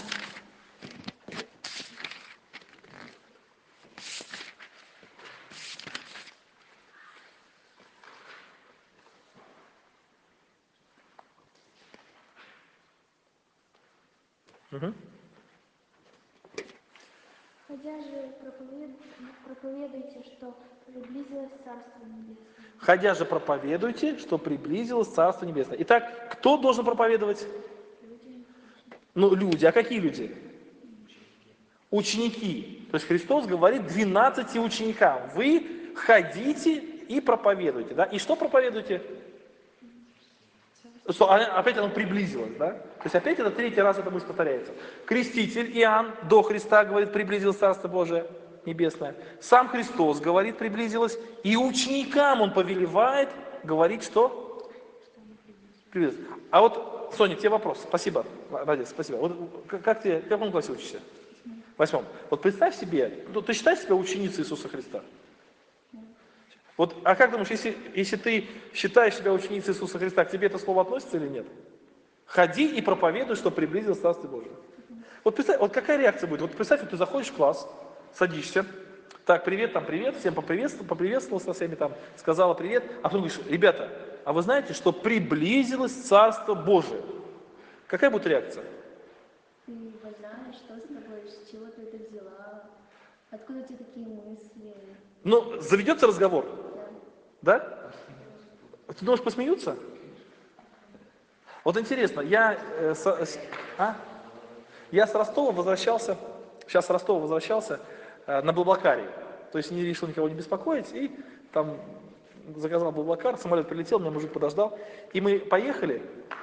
S1: Угу.
S3: Хотя же проповедуйте, что приблизилось Царство Небесное.
S1: Ходя же проповедуйте, что приблизилось Царство Небесное. Итак, кто должен проповедовать? Ну, люди. А какие люди? Ученики. То есть Христос говорит 12 ученикам: вы ходите и проповедуйте. Да? И что проповедуйте? Что опять оно приблизилось, да? То есть опять это третий раз эта мысль повторяется. Креститель Иоанн до Христа говорит: приблизилось Царство Божие Небесное. Сам Христос говорит: приблизилось. И ученикам Он повелевает говорить, что? Приблизилось. А вот, Соня, тебе вопрос. Спасибо, Радис, спасибо. Вот как ты, в каком классе учишься? В 8. Вот представь себе, ну, ты считаешь себя ученицей Иисуса Христа? Вот, а как думаешь, если ты считаешь себя ученицей Иисуса Христа, к тебе это слово относится или нет? Ходи и проповедуй, что приблизилось Царство Божие. Вот представь, вот какая реакция будет? Вот представь, вот ты заходишь в класс, садишься, так, привет, там, привет, всем поприветствовал со всеми, там, сказала привет, а потом говоришь: ребята, а вы знаете, что приблизилось Царство Божие? Какая будет реакция?
S3: Ты не знаешь, что с тобой, с чего ты это взяла, откуда у тебя такие мысли.
S1: Ну, заведется разговор,
S3: Да.
S1: да? Ты думаешь, посмеются? Вот интересно, я с Ростова возвращался, на Блаблакаре. То есть не решил никого не беспокоить, и там заказал Блаблакар, самолет прилетел, меня мужик подождал, и мы поехали,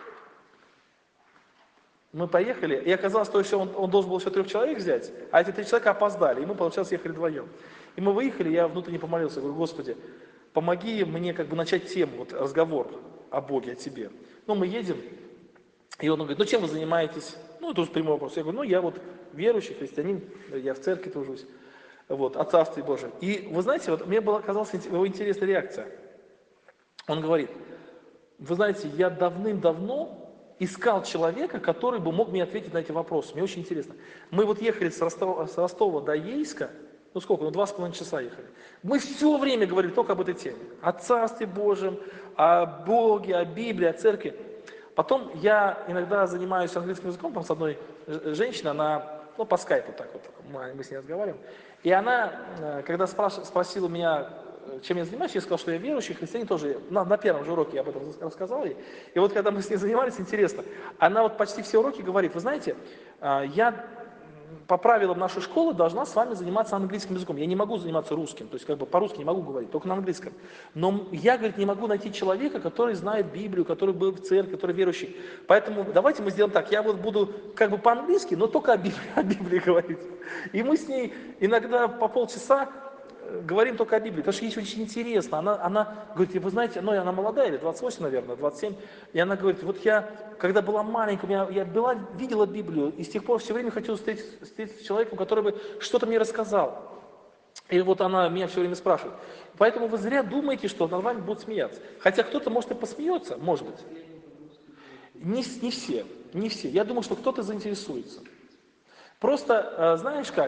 S1: и оказалось, что еще он должен был еще 3 человек взять, а эти 3 человека опоздали, и мы, получается, ехали вдвоем. И мы выехали, я внутренне помолился, говорю: Господи, помоги мне как бы начать тему, вот разговор о Боге, о Тебе. Ну, мы едем, и он говорит: ну, чем вы занимаетесь? Ну, это уже прямой вопрос. Я говорю: ну, я вот верующий христианин, я в церкви тружусь, вот, о Царстве Божьем. И вы знаете, вот мне оказалась его интересная реакция. Он говорит: вы знаете, я давным-давно искал человека, который бы мог мне ответить на эти вопросы. Мне очень интересно. Мы вот ехали с Ростова до Ейска, ну сколько, 2,5 часа ехали. Мы все время говорили только об этой теме. О Царстве Божьем, о Боге, о Библии, о Церкви. Потом я иногда занимаюсь английским языком, там с одной женщиной, она, ну по скайпу так вот, мы с ней разговариваем. И она, когда спросила меня, чем я занимаюсь, я сказал, что я верующий христианин тоже. На первом же уроке я об этом рассказал ей. И вот когда мы с ней занимались, интересно, она вот почти все уроки говорит: вы знаете, я по правилам нашей школы должна с вами заниматься английским языком. Я не могу заниматься русским, то есть как бы по-русски не могу говорить, только на английском. Но я, говорит, не могу найти человека, который знает Библию, который был в церкви, который верующий. Поэтому давайте мы сделаем так, я вот буду как бы по-английски, но только о Библии говорить. И мы с ней иногда по полчаса говорим только о Библии, потому что ей очень интересно. Она говорит, вы знаете, ну, она молодая, или 28, наверное, 27, и она говорит, вот я, когда была маленькая, видела Библию, и с тех пор все время хотела встретиться с человеком, который бы что-то мне рассказал. И вот она меня все время спрашивает. Поэтому вы зря думаете, что над вами будут смеяться. Хотя кто-то, может, и посмеется, может быть. Не все, не все. Я думаю, что кто-то заинтересуется. Просто, знаешь как,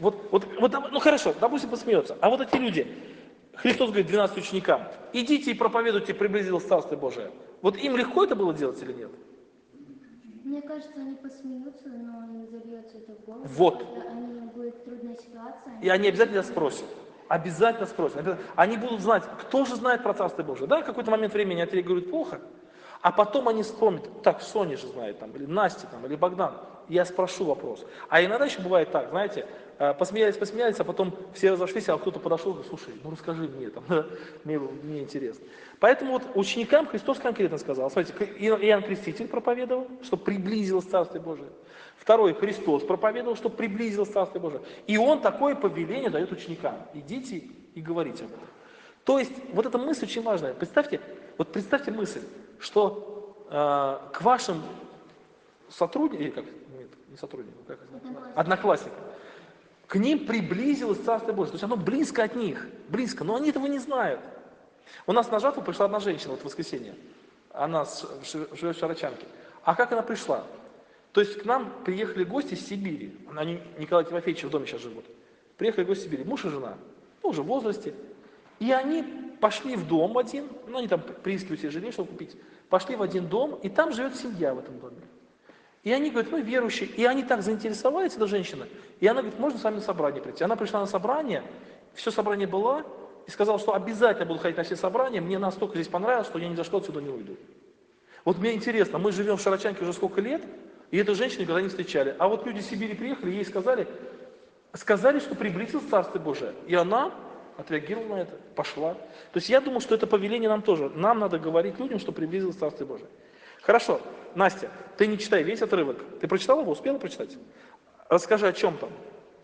S1: ну хорошо, допустим, посмеется. А вот эти люди, Христос говорит 12 ученикам, идите и проповедуйте, приблизилось Царство Божие. Вот им легко это было делать или нет?
S3: Мне кажется, они посмеются, но не зальется это в голову.
S1: Вот.
S3: Когда будет трудная ситуация.
S1: И они обязательно спросят. Обязательно спросят. Они будут знать, кто же знает про Царство Божие. Да, в какой-то момент времени отреагируют плохо, а потом они вспомнят, так, Соня же знает, там, или Настя, там, или Богдан. Я спрошу вопрос. А иногда еще бывает так, знаете, посмеялись, а потом все разошлись, а кто-то подошел и говорит, слушай, ну расскажи мне, там, мне интересно. Поэтому вот ученикам Христос конкретно сказал, смотрите, Иоанн Креститель проповедовал, чтобы приблизилось Царствие Божие. Второй, Христос проповедовал, чтобы приблизилось Царствие Божие. И Он такое повеление дает ученикам. Идите и говорите об этом. То есть, вот эта мысль очень важная. Представьте мысль, что к вашим сотрудникам, или как, нет, не сотрудникам, как это? Одноклассникам, к ним приблизилось Царствие Божие. То есть оно близко от них, близко, но они этого не знают. У нас на жатву пришла одна женщина вот в воскресенье. Она живет в Шарачанке. А как она пришла? То есть к нам приехали гости из Сибири. Они Николай Тимофеевич в доме сейчас живут. Приехали гости из Сибири, муж и жена, ну, уже в возрасте. И они пошли в дом один, ну они там приискивают себе жилье, чтобы купить. Пошли в один дом, и там живет семья в этом доме. И они говорят, мы верующие. И они так заинтересовались, эта женщина. И она говорит, можно с вами на собрание прийти? Она пришла на собрание, все собрание было, и сказала, что обязательно буду ходить на все собрания, мне настолько здесь понравилось, что я ни за что отсюда не уйду. Вот мне интересно, мы живем в Шарачанке уже сколько лет, и эту женщину никогда не встречали. А вот люди из Сибири приехали, ей сказали, что приблизилось Царствие Божие. И она отреагировала на это, пошла. То есть я думаю, что это повеление нам тоже. Нам надо говорить людям, что приблизилось Царствие Божие. Хорошо, Настя, ты не читай весь отрывок. Ты прочитала его, успела прочитать? Расскажи, о чем там.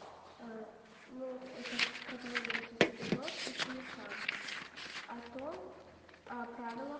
S3: Ну, это проповедуется ученикам о том, о правилах,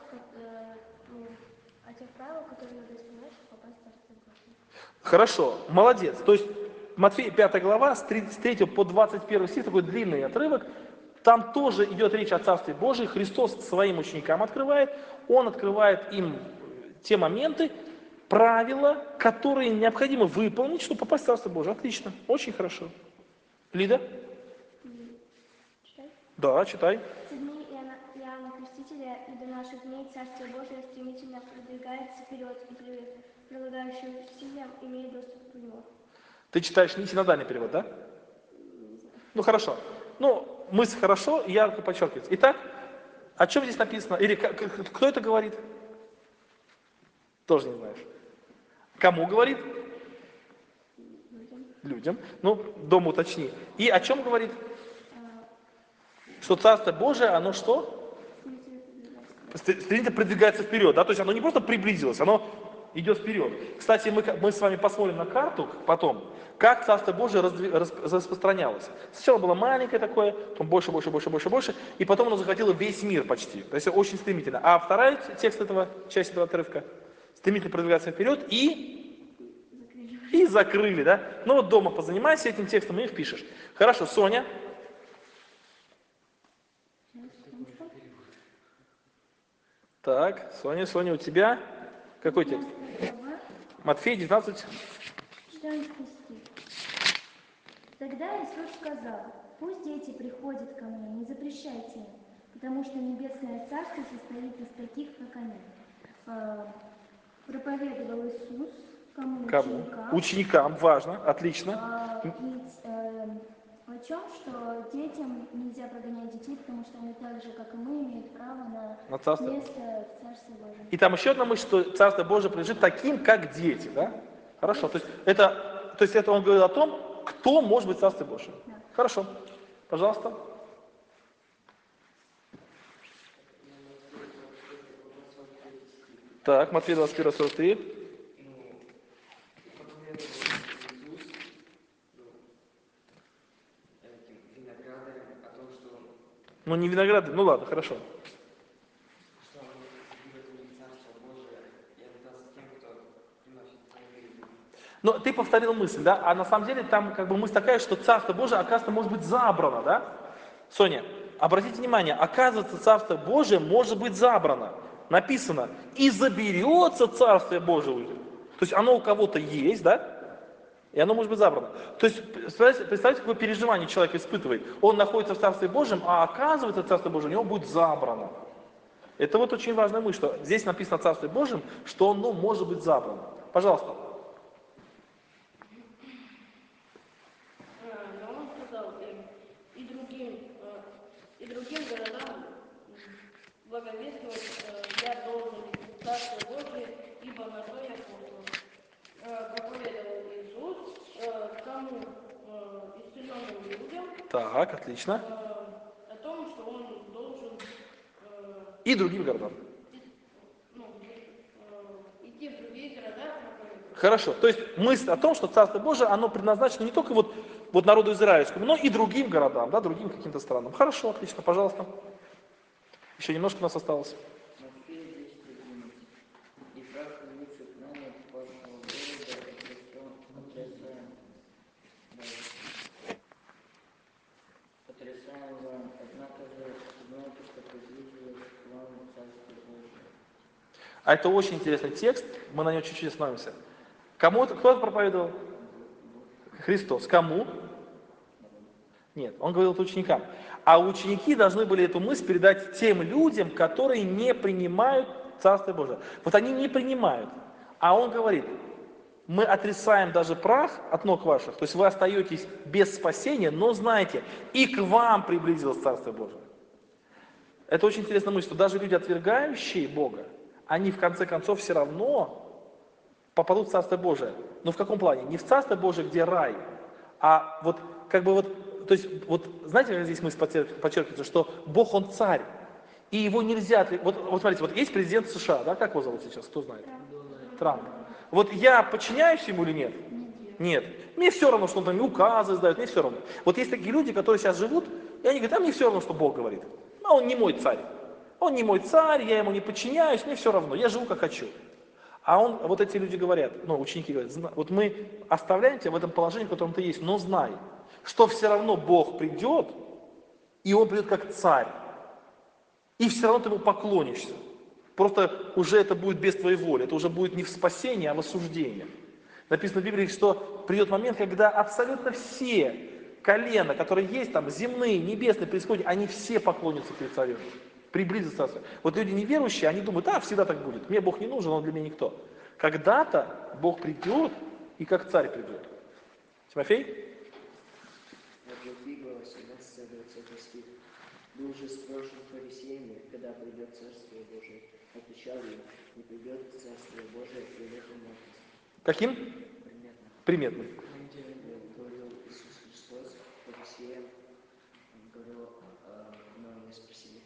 S3: о тех правилах, которые надо исполнять, чтобы попасть в Царство Божие.
S1: Хорошо, молодец. То есть Матфея 5 глава, с 3 по 21 стих, такой длинный отрывок. Там тоже идет речь о Царстве Божьем. Христос своим ученикам открывает. Он открывает им те моменты, правила, которые необходимо выполнить, чтобы попасть в Царство Божие. Отлично, очень хорошо. Лида?
S3: Читай.
S1: Да, читай.
S3: С дней Иоанна Крестителя и до наших дней Царствие Божие стремительно продвигается вперед, и прилагающие усилия имеют доступ к нему.
S1: Ты читаешь не синодальный перевод, да? Ну хорошо. Ну, мысль хорошо, ярко подчеркивается. Итак, о чем здесь написано? Или кто это говорит? Тоже не знаешь. Кому говорит? Людям. Ну, дома уточни. И о чем говорит? Что Царство Божие, оно что? Стремительно продвигается вперед, да? То есть оно не просто приблизилось, оно идет вперед. Кстати, мы с вами посмотрим на карту потом, как Царство Божие распространялось. Сначала было маленькое такое, потом больше, и потом оно захватило весь мир почти. То есть очень стремительно. А вторая часть этого отрывка стремительно продвигаться вперед и закрыли, да? Ну вот дома позанимайся этим текстом и впишешь. Хорошо, Соня. Так, Соня, у тебя какой текст? Матфея 19.
S3: 14 стих. Тогда Иисус сказал, пусть дети приходят ко мне, не запрещайте им, потому что небесное царство состоит из таких, как они. Проповедовал Иисус кому? Ученикам.
S1: Ученикам, важно, отлично.
S3: О чем, что детям нельзя прогонять детей, потому что они так же, как и мы, имеют право на место в Царстве Божьем.
S1: И там еще одна мысль, что Царство Божие принадлежит таким, как дети, да? Хорошо, то есть это он говорит о том, кто может быть в Царстве Божьем. Да. Хорошо, пожалуйста. Так, Матфея 21, 43.
S4: О том, том, что он
S1: Ну, не виноград, ну ладно, хорошо.
S4: Царство Божие и отдаст тем, кто приносит жизнь.
S1: Но ты повторил мысль, да? А на самом деле там как бы мысль такая, что Царство Божие, оказывается, может быть забрано, да? Соня, обратите внимание, оказывается, Царство Божие может быть забрано. Написано, и заберется Царствие Божие. То есть оно у кого-то есть, да? И оно может быть забрано. То есть, представляете, какое переживание человек испытывает. Он находится в Царстве Божьем, а оказывается, Царство Божие у него будет забрано. Это вот очень важная мысль, что здесь написано о Царстве Божьем, что оно может быть забрано. Пожалуйста.
S5: Но он сказал им и другим городам благовествовать я должен Царство Божие, ибо на то я послан. Проповедовал Иисус тому исцеленным людям
S1: Так, отлично.
S5: о том, что он должен
S1: И другим городам.
S5: ну, идти в другие города проповедовать.
S1: Хорошо. То есть мысль о том, что Царство Божие, оно предназначено не только вот народу израильскому, но и другим городам, да, другим каким-то странам. Хорошо, отлично, пожалуйста. Еще немножко у нас осталось.
S4: Матфея 10:11. И прав явится к нам от вашего города, потрясаем вам, однако же знайте, что приблизилось к вам Царство Божие.
S1: А это очень интересный текст, мы на нем чуть-чуть остановимся. Кому это, кто это проповедовал? Христос. Кому? Нет, он говорил это ученикам. А ученики должны были эту мысль передать тем людям, которые не принимают Царство Божие. Вот они не принимают. А он говорит, мы отрицаем даже прах от ног ваших, то есть вы остаетесь без спасения, но знайте, и к вам приблизилось Царство Божие. Это очень интересная мысль, что даже люди, отвергающие Бога, они в конце концов все равно попадут в Царство Божие. Но в каком плане? Не в Царство Божие, где рай, а вот как бы вот, то есть вот знаете, как здесь мысль подчеркивается, что Бог, Он царь, и его нельзя, вот смотрите, вот есть президент США, да, как его зовут сейчас, кто знает? Трамп. Вот я подчиняюсь ему или нет? Нет. Мне все равно, что он там указы издает, мне все равно. Вот есть такие люди, которые сейчас живут, и они говорят, а мне все равно, что Бог говорит. А он не мой царь. Он не мой царь, я ему не подчиняюсь, мне все равно, я живу как хочу. А вот эти люди говорят, ну, ученики говорят, вот мы оставляем тебя в этом положении, в котором ты есть, но знай, что все равно Бог придет, и Он придет как царь. И все равно ты ему поклонишься. Просто уже это будет без твоей воли, это уже будет не в спасении, а в осуждении. Написано в Библии, что придет момент, когда абсолютно все колена, которые есть там, земные, небесные, происходят, они все поклонятся перед царем. Приблизится царство. Вот люди неверующие, они думают, всегда так будет. Мне Бог не нужен, Он для меня никто. Когда-то Бог придет, и как царь придет. Тимофей?
S6: От Луки, глава 17, 20 стих. Был же спрошен фарисеями, когда придет Царствие Божие. Отвечал им, не придет Царствие Божие приметным образом.
S1: Каким?
S6: Приметно.
S1: Приметным.
S6: Говорил Иисус Христос фарисеям, он говорил, но они спросили,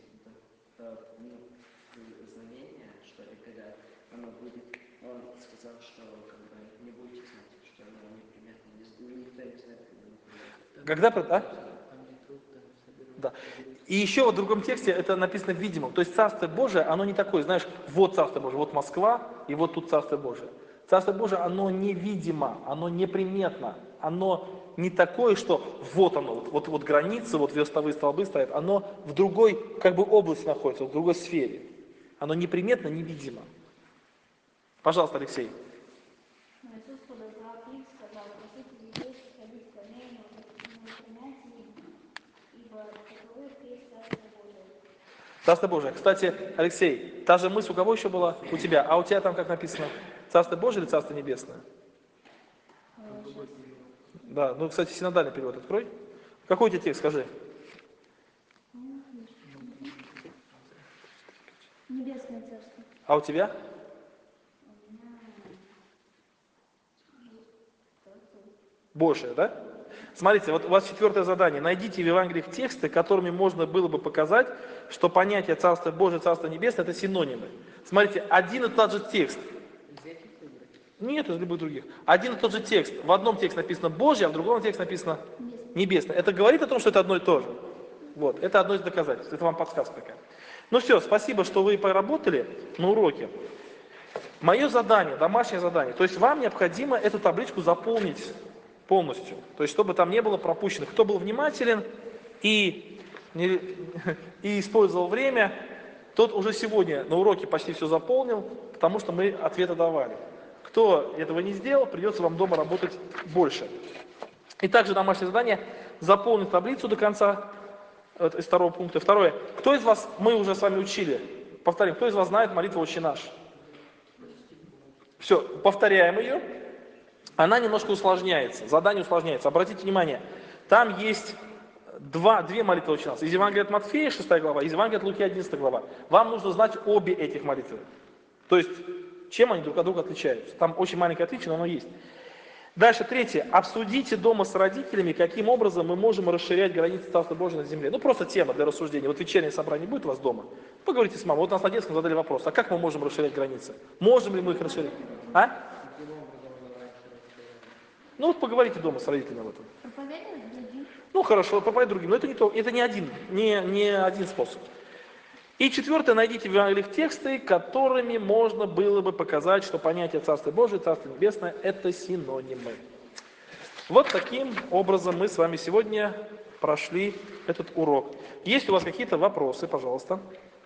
S6: знамение, что ли, когда оно будет, он сказал, что как бы не будете знать, что оно неприметно, никто не знает, когда оно придет.
S1: Когда? Да. И еще в другом тексте это написано видимым. То есть Царство Божие, оно не такое, знаешь, вот Царство Божие, вот Москва, и вот тут Царство Божие. Царство Божие, оно невидимо, оно неприметно, оно не такое, что вот оно, вот границы, вот верстовые столбы стоят, оно в другой как бы области находится, в другой сфере. Оно неприметно, невидимо. Пожалуйста, Алексей.
S3: Но Иисус подозвал их, сказал, просите людей ходить ко мне, но не устраняйте их, ибо таковых есть Царство Божие.
S1: Царство Божие. Кстати, Алексей, та же мысль у кого еще была? У тебя. А у тебя там как написано? Царство Божие или Царство Небесное? Да, ну, кстати, синодальный перевод открой. Какой у тебя текст, скажи?
S3: Небесное Царство.
S1: А у тебя? Божие, да? Смотрите, вот у вас 4-е задание. Найдите в Евангелиях тексты, которыми можно было бы показать, что понятие Царство Божие, Царство Небесное – это синонимы. Смотрите, один и тот же текст. Нет, из любых других. Один и тот же текст. В одном тексте написано Божье, а в другом тексте написано Небесное. Это говорит о том, что это одно и то же? Вот, это одно из доказательств, это вам подсказка такая. Ну все, спасибо, что вы поработали на уроке. Мое задание, домашнее задание, то есть вам необходимо эту табличку заполнить полностью, то есть чтобы там не было пропущенных. Кто был внимателен и использовал время, тот уже сегодня на уроке почти все заполнил, потому что мы ответы давали. Кто этого не сделал, придется вам дома работать больше. И также домашнее задание — заполнить таблицу до конца, из второго пункта. Второе. Кто из вас, мы уже с вами учили, повторим, кто из вас знает молитву «Отче наш»? Все, повторяем ее. Она немножко усложняется, задание усложняется. Обратите внимание, там есть две молитвы «Отче наш». Из Евангелия от Матфея, 6 глава, из Евангелия от Луки, 11 глава. Вам нужно знать обе этих молитвы. То есть, чем они друг от друга отличаются. Там очень маленькое отличие, но оно есть. Дальше, третье. Обсудите дома с родителями, каким образом мы можем расширять границы Царства Божьего на земле. Ну, просто тема для рассуждения. Вот вечернее собрание будет у вас дома? Поговорите с мамой. Вот нас на детском задали вопрос. А как мы можем расширять границы? Можем ли мы их расширять? А? Ну, вот поговорите дома с родителями об этом.
S3: Проповедовать другим.
S1: Ну, хорошо, проповедовать другим. Но это не то, это не один способ. И четвертое, найдите в Евангелиях тексты, которыми можно было бы показать, что понятие Царства Божие, Царство Небесное – это синонимы. Вот таким образом мы с вами сегодня прошли этот урок. Есть у вас какие-то вопросы, пожалуйста?